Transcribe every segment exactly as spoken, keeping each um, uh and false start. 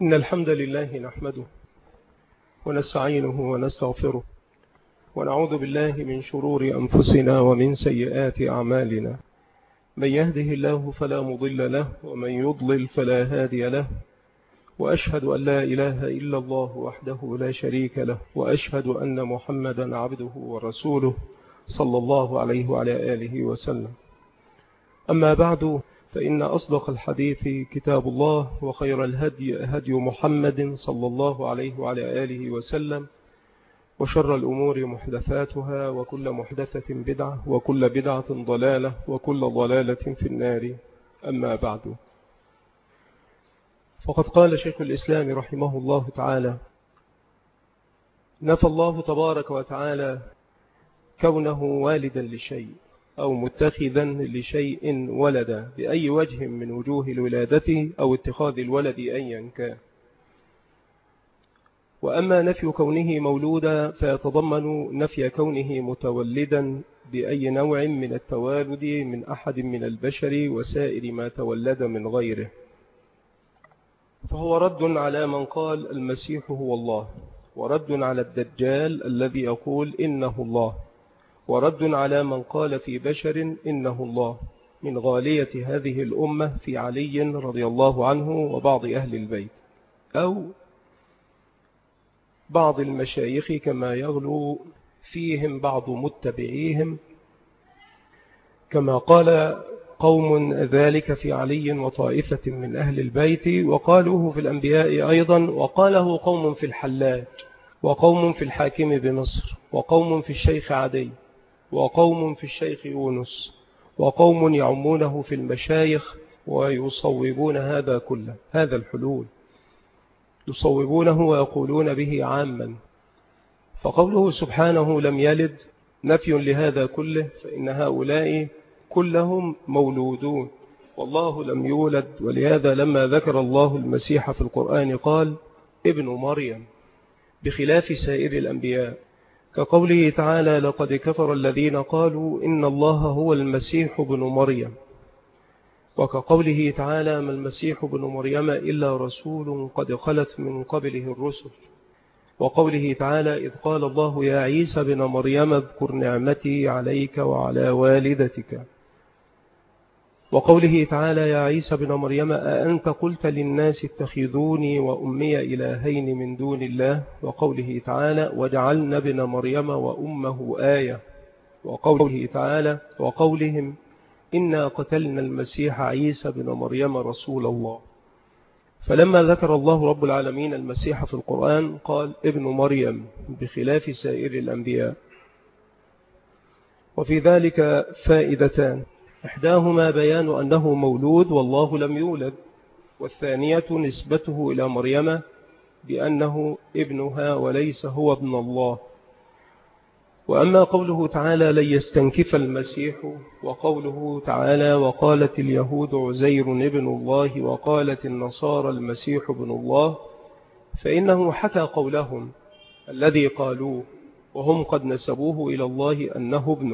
إن الحمد لله نحمده ونستعينه ونستغفره ونعوذ بالله من شرور أنفسنا ومن سيئات أعمالنا. من يهده الله فلا مضل له ومن يضلل فلا هادي له، وأشهد أن لا إله إلا الله وحده لا شريك له، وأشهد أن محمدا عبده ورسوله صلى الله عليه وعلى آله وسلم. أما بعد، فإن أصدق الحديث كتاب الله، وخير الهدي هدي محمد صلى الله عليه وعلى آله وسلم، وشر الأمور محدثاتها، وكل محدثة بدعة، وكل بدعة ضلالة، وكل ضلالة في النار. أما بعد، فقد قال شيخ الإسلام رحمه الله تعالى: نفى الله تبارك وتعالى كونه والدا لشيء أو متخذا لشيء ولدا بأي وجه من وجوه الولادة أو اتخاذ الولد أيا كان. وأما نفي كونه مولودا فيتضمن نفي كونه متولدا بأي نوع من التوالد من أحد من البشر وسائر ما تولد من غيره، فهو رد على من قال المسيح هو الله، ورد على الدجال الذي يقول إنه الله، ورد على من قال في بشر إنه الله من غالية هذه الأمة في علي رضي الله عنه وبعض أهل البيت، أو بعض المشايخ كما يغلو فيهم بعض متبعيهم، كما قال قوم ذلك في علي وطائفة من أهل البيت، وقالوه في الأنبياء أيضا، وقاله قوم في الحلاج، وقوم في الحاكم بمصر، وقوم في الشيخ عدي، وقوم في الشيخ يونس، وقوم يعمونه في المشايخ ويصوبون هذا كله، هذا الحلول يصوبونه ويقولون به عاما. فقوله سبحانه لم يلد نفي لهذا كله، فإن هؤلاء كلهم مولودون والله لم يولد. ولهذا لما ذكر الله المسيح في القرآن قال ابن مريم بخلاف سائر الأنبياء، كقوله تعالى: لقد كفر الذين قالوا إن الله هو المسيح ابن مريم، وكقوله تعالى: ما المسيح ابن مريم إلا رسول قد خلت من قبله الرسل، وقوله تعالى: إذ قال الله يا عيسى بن مريم اذكر نعمتي عليك وعلى والدتك، وقوله تعالى: يا عيسى بن مريم أأنت قلت للناس اتخذوني وأمي إلهين من دون الله، وقوله تعالى: وجعلنا ابن مريم وأمه آية، وقوله تعالى: وقولهم إنا قتلنا المسيح عيسى بن مريم رسول الله. فلما ذكر الله رب العالمين المسيح في القرآن قال ابن مريم بخلاف سائر الأنبياء. وفي ذلك فائدتان: إحداهما بيان أنه مولود والله لم يولد، والثانية نسبته إلى مريم بأنه ابنها وليس هو ابن الله. وأما قوله تعالى لن يستنكف المسيح، وقوله تعالى وقالت اليهود عزير ابن الله وقالت النصارى المسيح ابن الله، فإنه حكى قولهم الذي قالوه وهم قد نسبوه إلى الله أنه ابنه،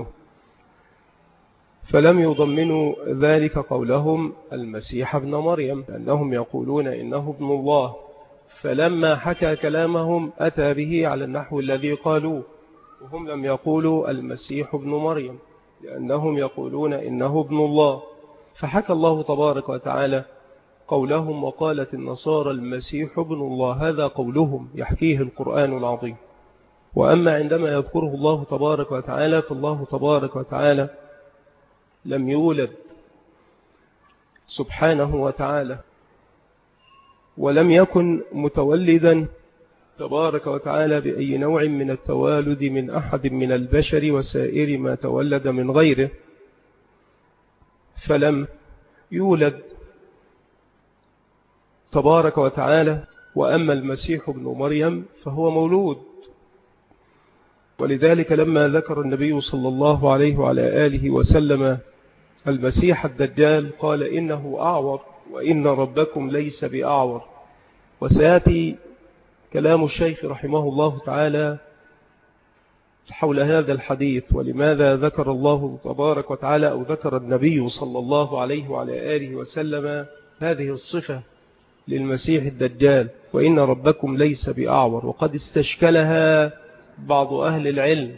فلم يضمنوا ذلك قولهم المسيح ابن مريم، لأنهم يقولون إنه ابن الله، فلما حكى كلامهم أتى به على النحو الذي قالوه، وهم لم يقولوا المسيح ابن مريم لأنهم يقولون إنه ابن الله، فحكى الله تبارك وتعالى قولهم وقالت النصارى المسيح ابن الله، هذا قولهم يحكيه القرآن العظيم. وأما عندما يذكره الله تبارك وتعالى، فالله تبارك وتعالى لم يولد سبحانه وتعالى، ولم يكن متولدا تبارك وتعالى بأي نوع من التوالد من أحد من البشر وسائر ما تولد من غيره، فلم يولد تبارك وتعالى. وأما المسيح ابن مريم فهو مولود، ولذلك لما ذكر النبي صلى الله عليه وعلى آله وسلم المسيح الدجال قال إنه أعور وإن ربكم ليس بأعور. وسيأتي كلام الشيخ رحمه الله تعالى حول هذا الحديث، ولماذا ذكر الله تبارك وتعالى أو ذكر النبي صلى الله عليه وعلى آله وسلم هذه الصفة للمسيح الدجال، وإن ربكم ليس بأعور، وقد استشكلها بعض أهل العلم،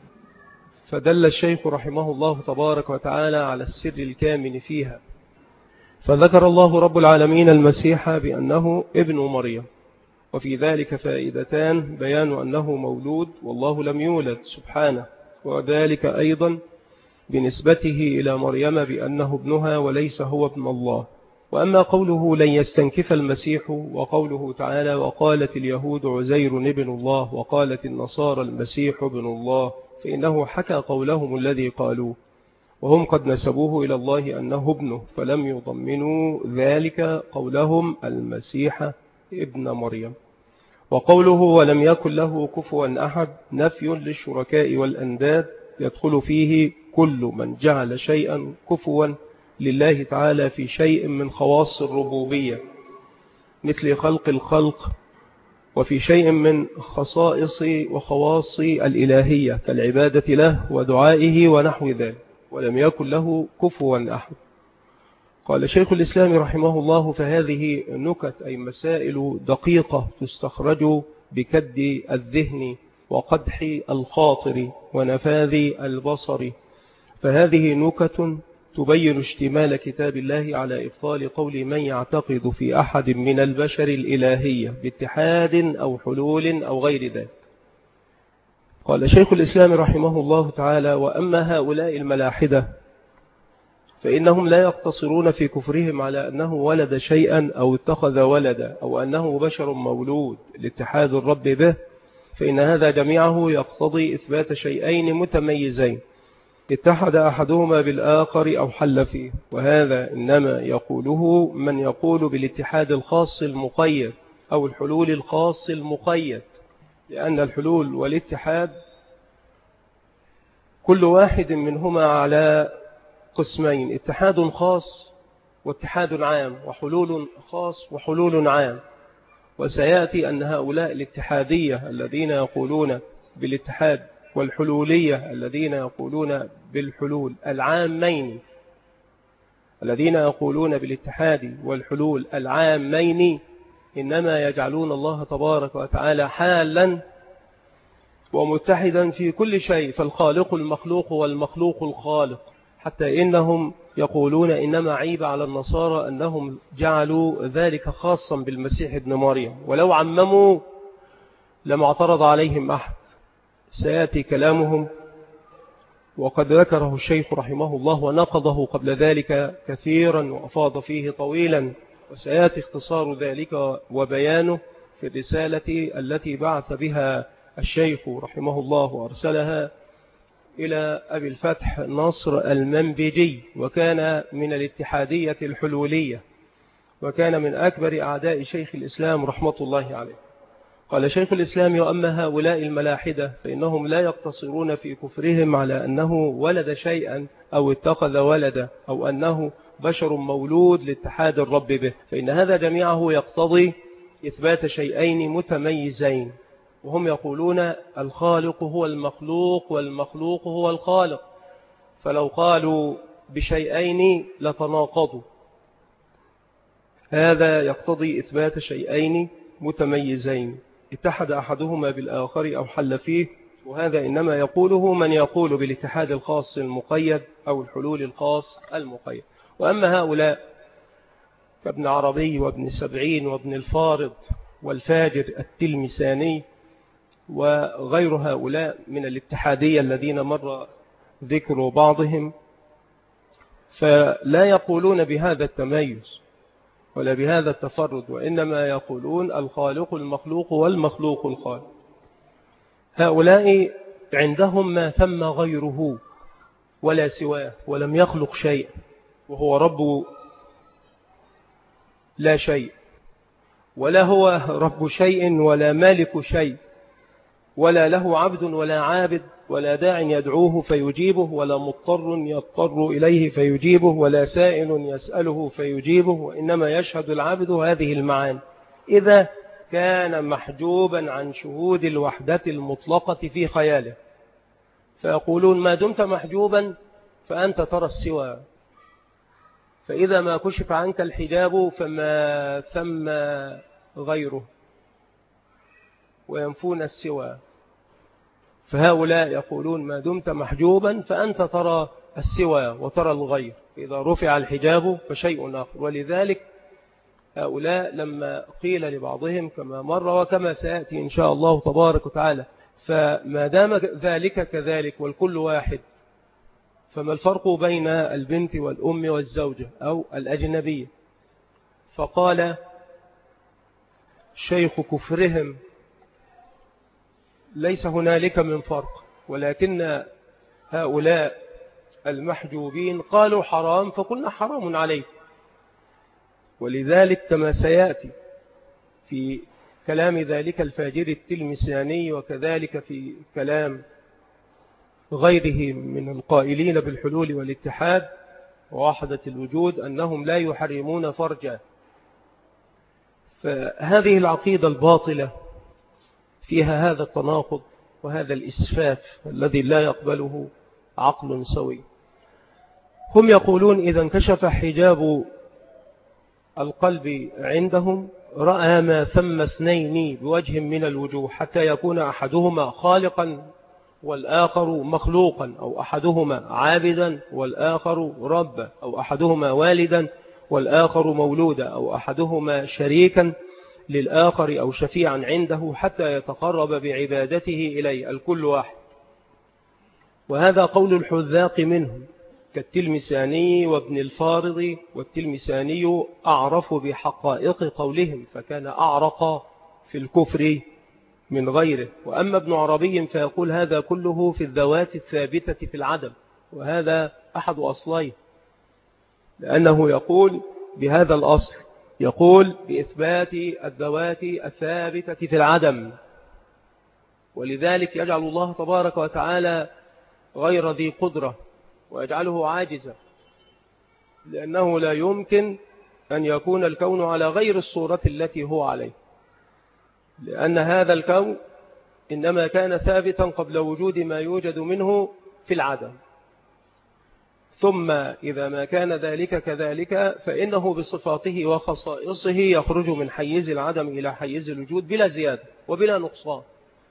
فدل الشيخ رحمه الله تبارك وتعالى على السر الكامن فيها. فذكر الله رب العالمين المسيح بأنه ابن مريم، وفي ذلك فائدتان: بيان أنه مولود والله لم يولد سبحانه، وذلك أيضا بنسبته إلى مريم بأنه ابنها وليس هو ابن الله. وأما قوله لن يستنكف المسيح، وقوله تعالى وقالت اليهود عزير ابن الله وقالت النصارى المسيح ابن الله، فإنه حكى قولهم الذي قالوه، وهم قد نسبوه إلى الله أنه ابنه، فلم يضمنوا ذلك قولهم المسيح ابن مريم. وقوله ولم يكن له كفوا أحد نفي للشركاء والأنداد، يدخل فيه كل من جعل شيئا كفوا لله تعالى في شيء من خواص الربوبية مثل خلق الخلق، وفي شيء من خصائص وخواص الإلهية كالعبادة له ودعائه ونحو ذلك، ولم يكن له كفوا أحد. قال شيخ الإسلام رحمه الله: فهذه نكت أي مسائل دقيقة تستخرج بكد الذهن وقدح الخاطر ونفاذ البصر، فهذه نكت تبين اشتمال كتاب الله على إبطال قول من يعتقد في أحد من البشر الإلهية باتحاد أو حلول أو غير ذلك. قال شيخ الإسلام رحمه الله تعالى: وأما هؤلاء الملاحدة فإنهم لا يقتصرون في كفرهم على أنه ولد شيئا أو اتخذ ولدا أو أنه بشر مولود لاتحاد الرب به، فإن هذا جميعه يقتضي إثبات شيئين متميزين اتحد أحدهما بالآخر أو حل فيه، وهذا إنما يقوله من يقول بالاتحاد الخاص المقيد أو الحلول الخاص المقيد، لأن الحلول والاتحاد كل واحد منهما على قسمين: اتحاد خاص واتحاد عام، وحلول خاص وحلول عام. وسيأتي أن هؤلاء الاتحادية الذين يقولون بالاتحاد والحلولية الذين يقولون بالحلول العامين الذين يقولون بالاتحاد والحلول العامين إنما يجعلون الله تبارك وتعالى حالا ومتحدا في كل شيء، فالخالق المخلوق والمخلوق الخالق، حتى إنهم يقولون إنما عيب على النصارى أنهم جعلوا ذلك خاصا بالمسيح ابن مريم، ولو عمموا لم اعترض عليهم أحد. سيأتي كلامهم، وقد ذكره الشيخ رحمه الله ونقضه قبل ذلك كثيرا وأفاض فيه طويلا، وسيأتي اختصار ذلك وبيانه في الرسالة التي بعث بها الشيخ رحمه الله وأرسلها إلى أبي الفتح نصر المنبجي، وكان من الاتحادية الحلولية، وكان من أكبر أعداء شيخ الإسلام رحمة الله عليه. قال شيخ الإسلام: وأما هؤلاء الملاحدة فإنهم لا يقتصرون في كفرهم على أنه ولد شيئا أو اتخذ ولدا أو أنه بشر مولود لاتحاد الرب به، فإن هذا جميعه يقتضي إثبات شيئين متميزين، وهم يقولون الخالق هو المخلوق والمخلوق هو الخالق، فلو قالوا بشيئين لتناقضوا. هذا يقتضي إثبات شيئين متميزين اتحد أحدهما بالآخر أو حل فيه، وهذا إنما يقوله من يقول بالاتحاد الخاص المقيد أو الحلول الخاص المقيد. وأما هؤلاء كابن عربي وابن سبعين وابن الفارض والفاجر التلمساني وغير هؤلاء من الاتحادية الذين مر ذكر بعضهم، فلا يقولون بهذا التميز ولا بهذا التفرد، وإنما يقولون الخالق المخلوق والمخلوق الخالق. هؤلاء عندهم ما ثم غيره ولا سواه، ولم يخلق شيء، وهو رب لا شيء، ولا هو رب شيء ولا مالك شيء، ولا له عبد ولا عابد، ولا داع يدعوه فيجيبه، ولا مضطر يضطر إليه فيجيبه، ولا سائل يسأله فيجيبه، وإنما يشهد العبد هذه المعاني إذا كان محجوبا عن شهود الوحدة المطلقة في خياله. فيقولون ما دمت محجوبا فأنت ترى السوى، فإذا ما كشف عنك الحجاب فما ثم غيره، وينفون السوى. فهؤلاء يقولون ما دمت محجوبا فأنت ترى السوى وترى الغير، إذا رفع الحجاب فشيء آخر. ولذلك هؤلاء لما قيل لبعضهم كما مر وكما سيأتي إن شاء الله تبارك وتعالى، فما دام ذلك كذلك والكل واحد، فما الفرق بين البنت والأم والزوجة أو الأجنبية؟ فقال شيخ كفرهم ليس هنالك من فرق، ولكن هؤلاء المحجوبين قالوا حرام فقلنا حرام عليه. ولذلك كما سيأتي في كلام ذلك الفاجر التلمساني وكذلك في كلام غيره من القائلين بالحلول والاتحاد ووحدة الوجود أنهم لا يحرمون فرجا. فهذه العقيدة الباطلة فيها هذا التناقض وهذا الإسفاف الذي لا يقبله عقل سوي. هم يقولون إذا انكشف حجاب القلب عندهم رأى ما ثم اثنين بوجه من الوجوه، حتى يكون أحدهما خالقا والآخر مخلوقا، أو أحدهما عابدا والآخر ربا، أو أحدهما والدا والآخر مولودا، أو أحدهما شريكا للآخر أو شفيعا عنده حتى يتقرب بعبادته إليه، الكل واحد. وهذا قول الحذاق منهم كالتلمساني وابن الفارض، والتلمساني أعرف بحقائق قولهم فكان أعرق في الكفر من غيره. وأما ابن عربي فيقول هذا كله في الذوات الثابتة في العدم، وهذا أحد أصليه، لأنه يقول بهذا الأصل، يقول بإثبات الذوات الثابتة في العدم. ولذلك يجعل الله تبارك وتعالى غير ذي قدرة ويجعله عاجزا، لأنه لا يمكن أن يكون الكون على غير الصورة التي هو عليه، لأن هذا الكون إنما كان ثابتا قبل وجود ما يوجد منه في العدم، ثم إذا ما كان ذلك كذلك فإنه بصفاته وخصائصه يخرج من حيز العدم إلى حيز الوجود بلا زيادة وبلا نقصان.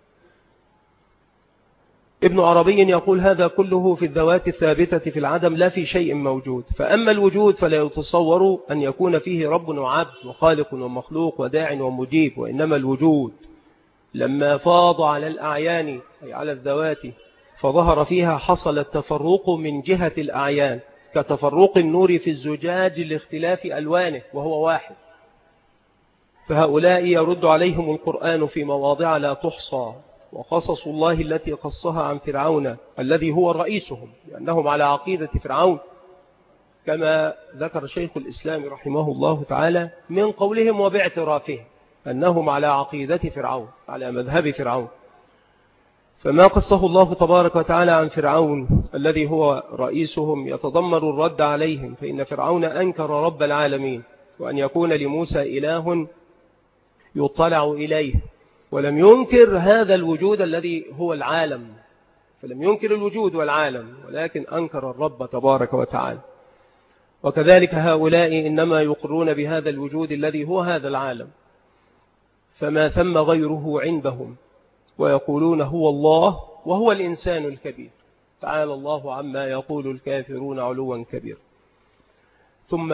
ابن عربي يقول هذا كله في الذوات الثابتة في العدم لا في شيء موجود. فأما الوجود فلا يتصور أن يكون فيه رب وعبد وخالق ومخلوق وداع ومجيب، وإنما الوجود لما فاض على الأعيان أي على الذوات فظهر فيها حصل التفرق من جهة الأعيان، كتفرق النور في الزجاج لاختلاف ألوانه وهو واحد. فهؤلاء يرد عليهم القرآن في مواضع لا تحصى، وقصص الله التي قصها عن فرعون الذي هو رئيسهم، لأنهم على عقيدة فرعون كما ذكر شيخ الإسلام رحمه الله تعالى من قولهم وباعترافهم أنهم على عقيدة فرعون، على مذهب فرعون. فما قصه الله تبارك وتعالى عن فرعون الذي هو رئيسهم يتضمن الرد عليهم، فإن فرعون أنكر رب العالمين وأن يكون لموسى إله يطلع إليه، ولم ينكر هذا الوجود الذي هو العالم، فلم ينكر الوجود والعالم ولكن أنكر الرب تبارك وتعالى. وكذلك هؤلاء إنما يقرون بهذا الوجود الذي هو هذا العالم، فما ثم غيره عندهم، ويقولون هو الله وهو الإنسان الكبير، تعالى الله عما يقول الكافرون علوا كبير. ثم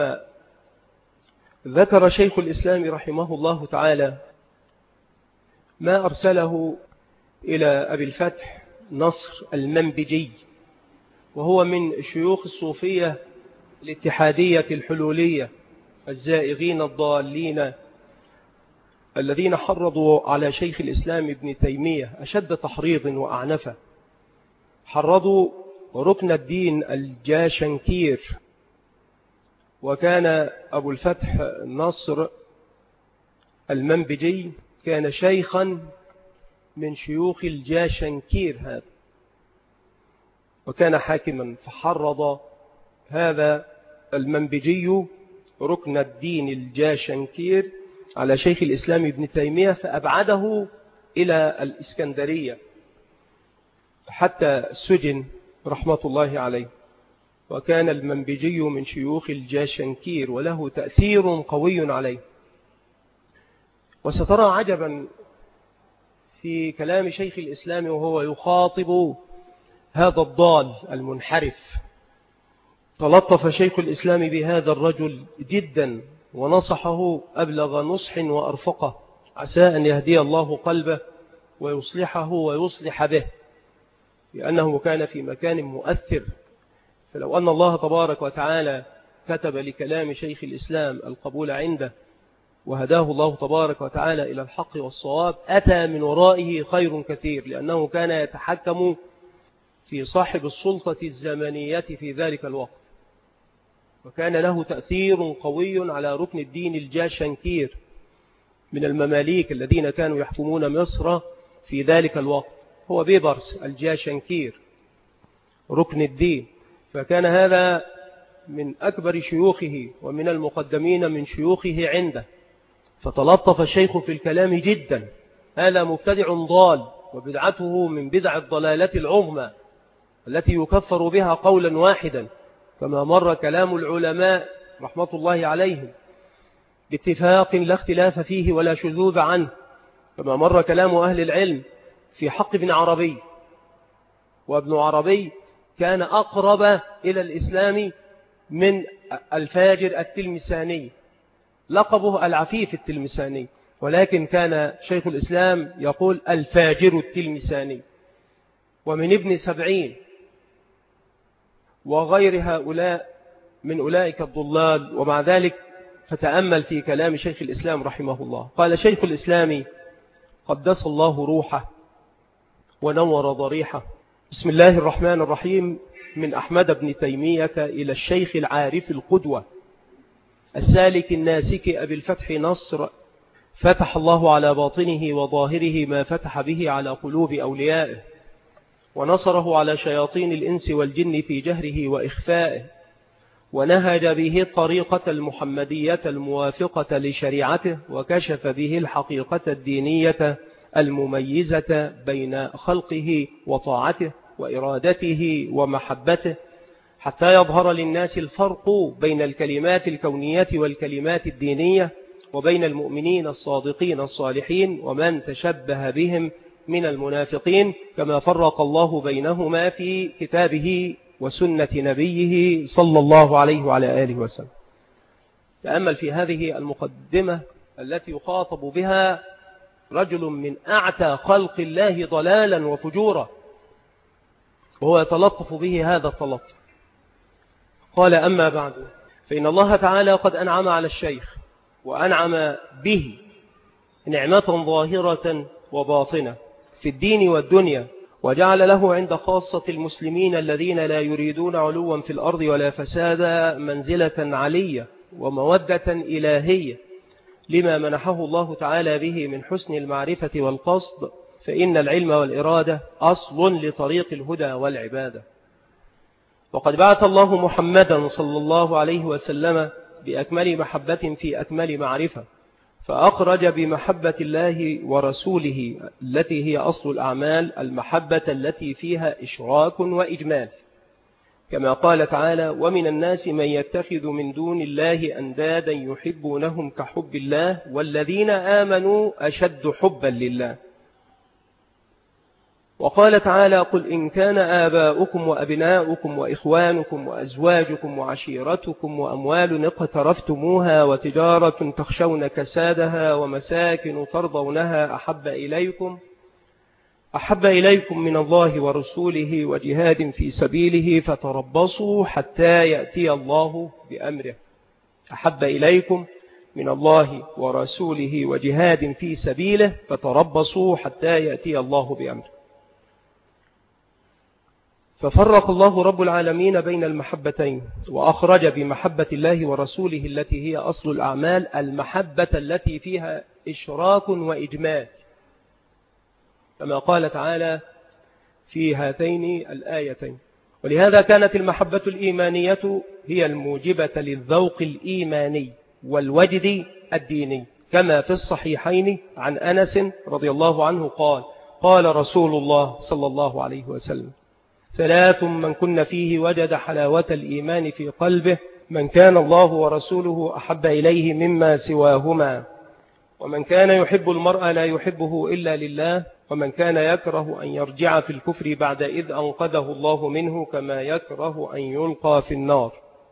ذكر شيخ الإسلام رحمه الله تعالى ما أرسله إلى أبي الفتح نصر المنبجي، وهو من شيوخ الصوفية الاتحادية الحلولية الزائغين الضالين الذين حرضوا على شيخ الإسلام ابن تيمية أشد تحريض وأعنفه. حرضوا ركن الدين الجاشنكير، وكان أبو الفتح نصر المنبجي كان شيخا من شيوخ الجاشنكير هذا، وكان حاكما، فحرض هذا المنبجي ركن الدين الجاشنكير على شيخ الإسلام ابن تيمية، فأبعده إلى الإسكندرية حتى سجن رحمة الله عليه. وكان المنبجي من شيوخ الجاشنكير وله تأثير قوي عليه. وسترى عجبا في كلام شيخ الإسلام وهو يخاطب هذا الضال المنحرف. تلطف شيخ الإسلام بهذا الرجل جدا ونصحه أبلغ نصح وأرفقه، عسى أن يهدي الله قلبه ويصلحه ويصلح به، لأنه كان في مكان مؤثر. فلو أن الله تبارك وتعالى كتب لكلام شيخ الإسلام القبول عنده وهداه الله تبارك وتعالى إلى الحق والصواب، أتى من ورائه خير كثير، لأنه كان يتحكم في صاحب السلطة الزمنية في ذلك الوقت، وكان له تأثير قوي على ركن الدين الجاشنكير من المماليك الذين كانوا يحكمون مصر في ذلك الوقت، هو بيبرس الجاشنكير ركن الدين. فكان هذا من أكبر شيوخه ومن المقدمين من شيوخه عنده، فتلطف الشيخ في الكلام جدا. هذا مبتدع ضال، وبدعته من بدع الضلالة العظمى التي يكفر بها قولا واحدا، كما مر كلام العلماء رحمة الله عليهم باتفاق لا اختلاف فيه ولا شذوذ عنه، كما مر كلام أهل العلم في حق ابن عربي. وابن عربي كان أقرب إلى الإسلام من الفاجر التلمساني، لقبه العفيف التلمساني، ولكن كان شيخ الإسلام يقول الفاجر التلمساني. ومن ابن سبعين وغير هؤلاء من أولئك الضلال. ومع ذلك فتأمل في كلام شيخ الإسلام رحمه الله. قال شيخ الإسلام قدس الله روحه ونور ضريحه: بسم الله الرحمن الرحيم، من أحمد بن تيمية إلى الشيخ العارف القدوة السالك الناسك أبي الفتح نصر، فتح الله على باطنه وظاهره ما فتح به على قلوب أوليائه، ونصره على شياطين الإنس والجن في جهره وإخفائه، ونهج به الطريقة المحمدية الموافقة لشريعته، وكشف به الحقيقة الدينية المميزة بين خلقه وطاعته وإرادته ومحبته، حتى يظهر للناس الفرق بين الكلمات الكونية والكلمات الدينية، وبين المؤمنين الصادقين الصالحين ومن تشبه بهم من المنافقين، كما فرق الله بينهما في كتابه وسنة نبيه صلى الله عليه وعلى آله وسلم. تأمل في هذه المقدمة التي يخاطب بها رجل من أعتى خلق الله ضلالا وفجورا، وهو يتلطف به هذا التلطف. قال: أما بعد، فإن الله تعالى قد أنعم على الشيخ وأنعم به نعمة ظاهرة وباطنة في الدين والدنيا، وجعل له عند خاصة المسلمين الذين لا يريدون علوا في الأرض ولا فسادا منزلة علية ومودة إلهية لما منحه الله تعالى به من حسن المعرفة والقصد، فإن العلم والإرادة أصل لطريق الهدى والعبادة. وقد بعث الله محمدا صلى الله عليه وسلم بأكمل محبة في أكمل معرفة، فأخرج بمحبة الله ورسوله التي هي أصل الأعمال المحبة التي فيها إشراك وإجمال، كما قال تعالى: ومن الناس من يتخذ من دون الله أندادا يحبونهم كحب الله والذين آمنوا أشد حبا لله. وقال تعالى: قل إن كان آباؤكم وأبناؤكم وإخوانكم وأزواجكم وعشيرتكم وأموال اقترفتموها وتجارة تخشون كسادها ومساكن ترضونها أحب إليكم أحب إليكم من الله ورسوله وجهاد في سبيله فتربصوا حتى يأتي الله بأمره. أحب إليكم من الله ورسوله وجهاد في سبيله فتربصوا حتى يأتي الله بأمره. ففرق الله رب العالمين بين المحبتين، وأخرج بمحبة الله ورسوله التي هي أصل الأعمال المحبة التي فيها إشراك وإجمال، كما قال تعالى في هاتين الآيتين. ولهذا كانت المحبة الإيمانية هي الموجبة للذوق الإيماني والوجد الديني، كما في الصحيحين عن أنس رضي الله عنه قال: قال رسول الله صلى الله عليه وسلم: ثلاث من كن فيه وجد حلاوة الإيمان في قلبه: من كان الله ورسوله أحب إليه مما سواهما، ومن كان يحب المرء لا يحبه إلا لله، ومن كان يكره أن يرجع في الكفر بعد إذ أنقذه الله منه كما يكره أن يلقى في النار.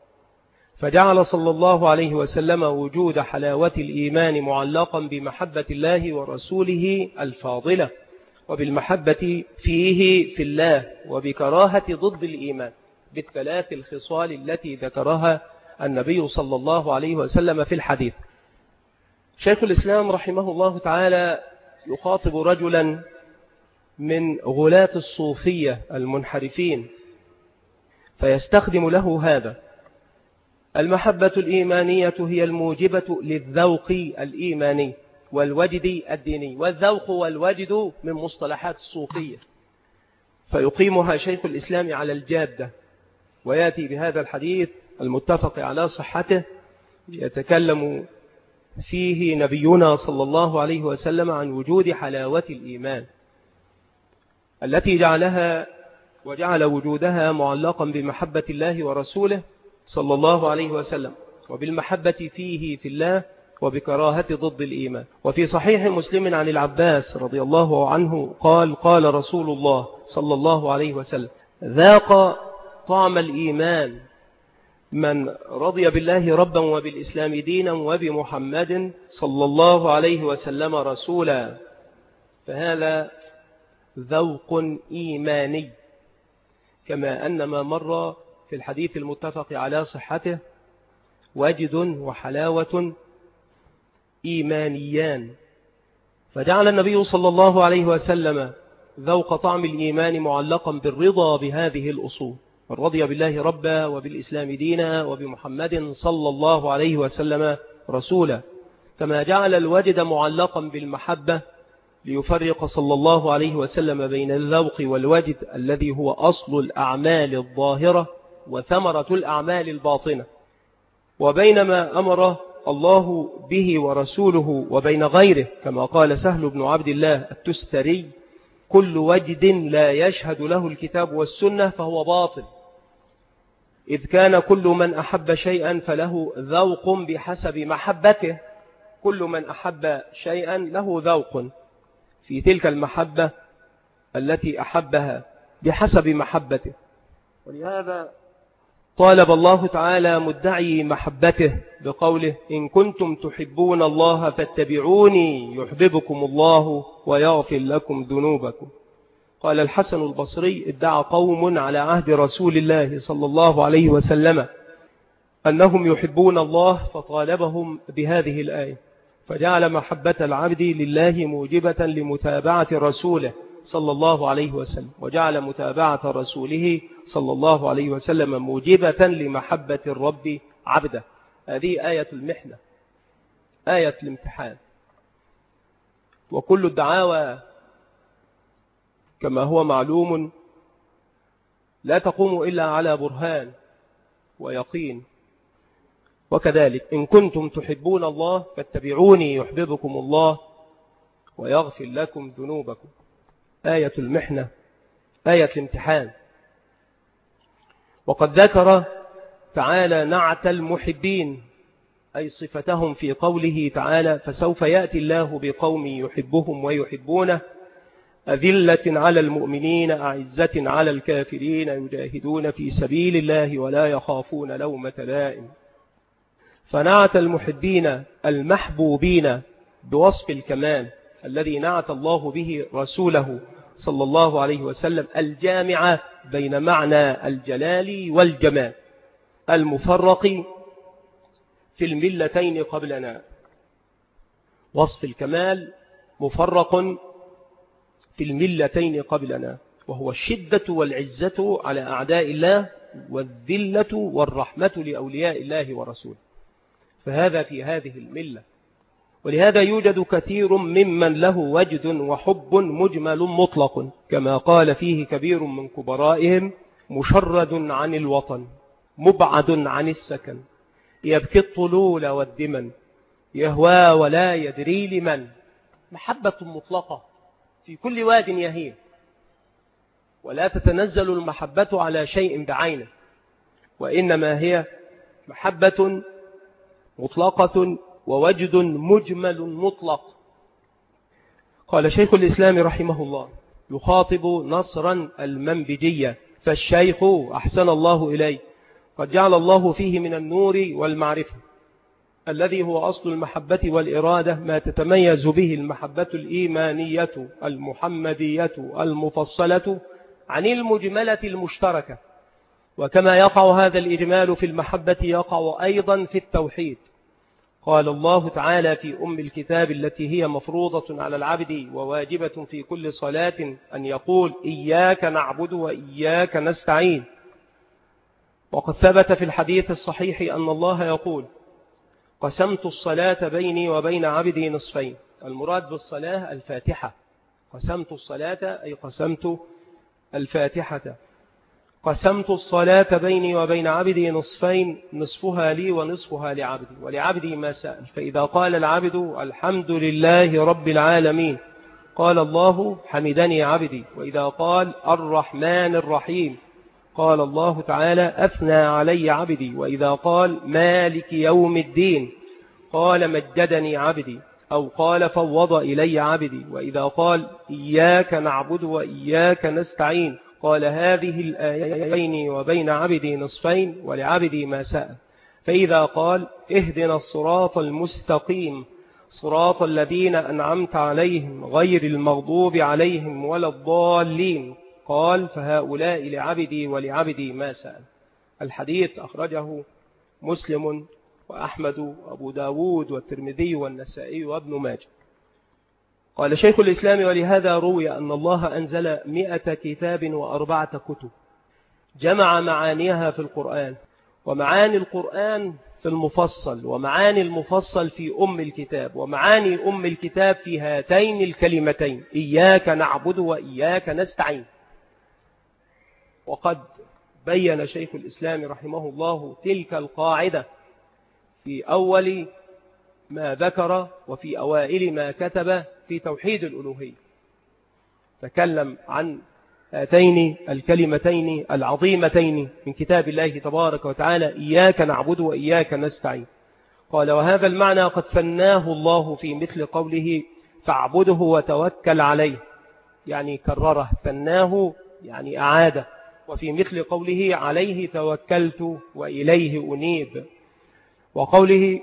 فجعل صلى الله عليه وسلم وجود حلاوة الإيمان معلقا بمحبة الله ورسوله الفاضلة، وبالمحبة فيه في الله، وبكراهة ضد الإيمان بالثلاث الخصال التي ذكرها النبي صلى الله عليه وسلم في الحديث. شيخ الإسلام رحمه الله تعالى يخاطب رجلا من غلاة الصوفية المنحرفين فيستخدم له هذا: المحبة الإيمانية هي الموجبة للذوق الإيماني والوجد الديني. والذوق والوجد من مصطلحات الصوفية، فيقيمها شيخ الإسلام على الجادة، ويأتي بهذا الحديث المتفق على صحته يتكلم فيه نبينا صلى الله عليه وسلم عن وجود حلاوة الإيمان التي جعلها وجعل وجودها معلقا بمحبة الله ورسوله صلى الله عليه وسلم، وبالمحبة فيه في الله، وبكراهة ضد الإيمان. وفي صحيح مسلم عن العباس رضي الله عنه قال: قال رسول الله صلى الله عليه وسلم: ذاق طعم الإيمان من رضي بالله ربا وبالإسلام دينا وبمحمد صلى الله عليه وسلم رسولا. فهذا ذوق إيماني، كما أن ما مر في الحديث المتفق على صحته وجد وحلاوة إيمانيان. فجعل النبي صلى الله عليه وسلم ذوق طعم الإيمان معلقا بالرضا بهذه الأصول: من رضي بالله ربا وبالإسلام دينا وبمحمد صلى الله عليه وسلم رسولا. كما جعل الوجد معلقا بالمحبة ليفرق صلى الله عليه وسلم بين الذوق والوجد الذي هو أصل الأعمال الظاهرة وثمرة الأعمال الباطنة، وبينما أمر الله به ورسوله وبين غيره، كما قال سهل بن عبد الله التستري: كل وجد لا يشهد له الكتاب والسنة فهو باطل، إذ كان كل من أحب شيئا فله ذوق بحسب محبته. كل من أحب شيئا له ذوق في تلك المحبة التي أحبها بحسب محبته. ولهذا طالب الله تعالى مدعي محبته بقوله: إن كنتم تحبون الله فاتبعوني يحببكم الله ويغفر لكم ذنوبكم. قال الحسن البصري: ادعى قوم على عهد رسول الله صلى الله عليه وسلم أنهم يحبون الله، فطالبهم بهذه الآية، فجعل محبة العبد لله موجبة لمتابعة رسوله صلى الله عليه وسلم، وجعل متابعة رسوله صلى الله عليه وسلم موجبة لمحبة الرب عبده. هذه آية المحنة، آية الامتحان. وكل الدعاوى كما هو معلوم لا تقوم إلا على برهان ويقين. وكذلك إن كنتم تحبون الله فاتبعوني يحببكم الله ويغفر لكم ذنوبكم. آية المحنة، آية الامتحان. وقد ذكر تعالى نعت المحبين، أي صفتهم، في قوله تعالى: فسوف يأتي الله بقوم يحبهم ويحبونه أذلة على المؤمنين أعزة على الكافرين يجاهدون في سبيل الله ولا يخافون لومة لائم. فنعت المحبين المحبوبين بوصف الكمال الذي نعت الله به رسوله صلى الله عليه وسلم، الجامعة بين معنى الجلال والجمال، المفرق في الملتين قبلنا. وصف الكمال مفرق في الملتين قبلنا، وهو الشدة والعزة على أعداء الله، والذلة والرحمة لأولياء الله ورسوله. فهذا في هذه الملة. ولهذا يوجد كثير ممن له وجد وحب مجمل مطلق، كما قال فيه كبير من كبرائهم: مشرد عن الوطن مبعد عن السكن، يبكي الطلول والدمن، يهوى ولا يدري لمن. محبة مطلقة في كل واد يهيم، ولا تتنزل المحبة على شيء بعينه، وإنما هي محبة مطلقة ووجد مجمل مطلق. قال شيخ الإسلام رحمه الله يخاطب نصرا المنبجية: فالشيخ أحسن الله إليه قد جعل الله فيه من النور والمعرفة الذي هو أصل المحبة والإرادة ما تتميز به المحبة الإيمانية المحمدية المفصلة عن المجملة المشتركة. وكما يقع هذا الإجمال في المحبة يقع أيضا في التوحيد. قال الله تعالى في أم الكتاب التي هي مفروضة على العبد وواجبة في كل صلاة أن يقول: إياك نعبد وإياك نستعين. وقد ثبت في الحديث الصحيح أن الله يقول: قسمت الصلاة بيني وبين عبدي نصفين. المراد بالصلاة الفاتحة. قسمت الصلاة أي قسمت الفاتحة. قسمت الصلاة بيني وبين عبدي نصفين، نصفها لي ونصفها لعبدي، ولعبدي ما سأل. فإذا قال العبد: الحمد لله رب العالمين، قال الله: حمدني عبدي. وإذا قال: الرحمن الرحيم، قال الله تعالى: أثنى علي عبدي. وإذا قال: مالك يوم الدين، قال: مجدني عبدي، أو قال: فوض إلي عبدي. وإذا قال: إياك نعبد وإياك نستعين، قال: هذه الآية بيني وبين عبدي نصفين ولعبدي ما سأل. فإذا قال: اهدنا الصراط المستقيم صراط الذين أنعمت عليهم غير المغضوب عليهم ولا الضالين، قال: فهؤلاء لعبدي ولعبدي ما سأل. الحديث أخرجه مسلم وأحمد وأبو داود والترمذي والنسائي وابن ماجه. قال شيخ الإسلام: ولهذا روي أن الله أنزل مئة كتاب وأربعة كتب جمع معانيها في القرآن، ومعاني القرآن في المفصل، ومعاني المفصل في أم الكتاب، ومعاني أم الكتاب في هاتين الكلمتين: إياك نعبد وإياك نستعين. وقد بين شيخ الإسلام رحمه الله تلك القاعدة في أول ما ذكر وفي أوائل ما كتب في توحيد الألوهية. تكلم عن هاتين الكلمتين العظيمتين من كتاب الله تبارك وتعالى: إياك نعبد وإياك نستعين. قال: وهذا المعنى قد ثناه الله في مثل قوله: فاعبده وتوكل عليه، يعني كرره، ثناه يعني أعاده. وفي مثل قوله: عليه توكلت وإليه أنيب. وقوله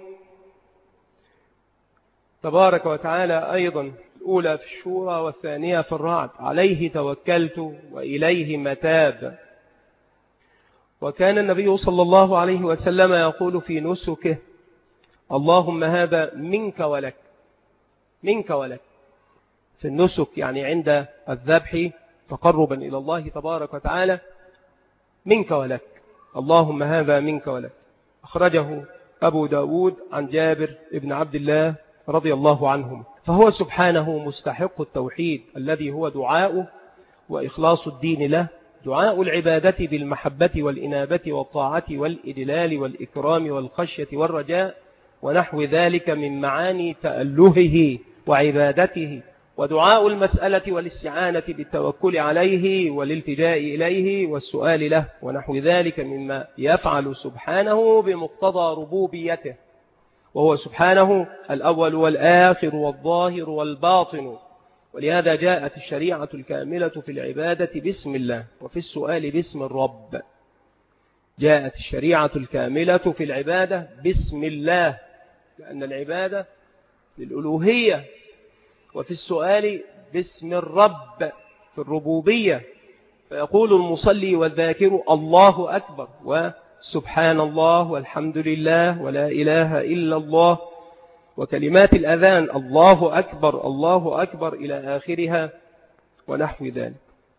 تبارك وتعالى أيضا الأولى في الشورى والثانية في الرعد: عليه توكلت وإليه متاب. وكان النبي صلى الله عليه وسلم يقول في نسكه: اللهم هذا منك ولك، منك ولك. في النسك يعني عند الذبح تقربا إلى الله تبارك وتعالى: منك ولك، اللهم هذا منك ولك. أخرجه أبو داود عن جابر بن عبد الله رضي الله عنهم. فهو سبحانه مستحق التوحيد الذي هو دعاؤه وإخلاص الدين له، دعاء العبادة بالمحبة والإنابة والطاعة والإدلال والإكرام والخشية والرجاء ونحو ذلك من معاني تألهه وعبادته، ودعاء المسألة والاستعانة بالتوكل عليه والالتجاء إليه والسؤال له ونحو ذلك مما يفعل سبحانه بمقتضى ربوبيته، وهو سبحانه الأول والآخر والظاهر والباطن. ولهذا جاءت الشريعة الكاملة في العبادة باسم الله وفي السؤال باسم الرب. جاءت الشريعة الكاملة في العبادة باسم الله، لأن العبادة للألوهية، وفي السؤال باسم الرب في الربوبية. فيقول المصلي والذاكر: الله أكبر، وسبحان الله، والحمد لله، ولا إله إلا الله، وكلمات الأذان: الله أكبر الله أكبر إلى آخرها ونحو ذلك.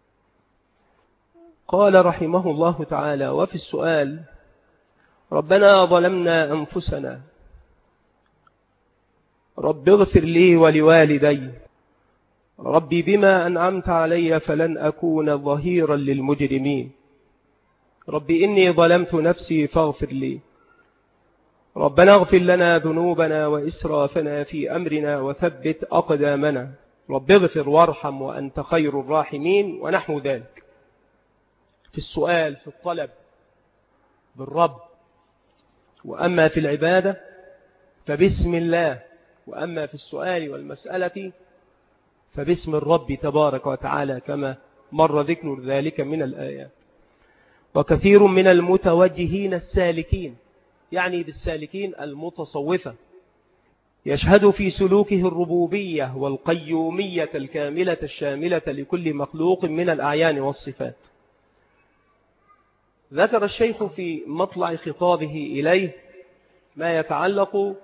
قال رحمه الله تعالى: وفي السؤال: ربنا ظلمنا أنفسنا، رب اغفر لي ولوالدي، ربي بما أنعمت علي فلن أكون ظهيرا للمجرمين، ربي إني ظلمت نفسي فاغفر لي، ربنا اغفر لنا ذنوبنا وإسرافنا في أمرنا وثبت أقدامنا، رب اغفر وارحم وأنت خير الراحمين ونحو ذلك. في السؤال في الطلب بالرب، وأما في العبادة فباسم الله، وأما في السؤال والمسألة فباسم الرب تبارك وتعالى كما مر ذكر ذلك من الآيات. وكثير من المتوجهين السالكين، يعني بالسالكين المتصوفة، يشهد في سلوكه الربوبية والقيومية الكاملة الشاملة لكل مخلوق من الأعيان والصفات. ذكر الشيخ في مطلع خطابه إليه ما يتعلق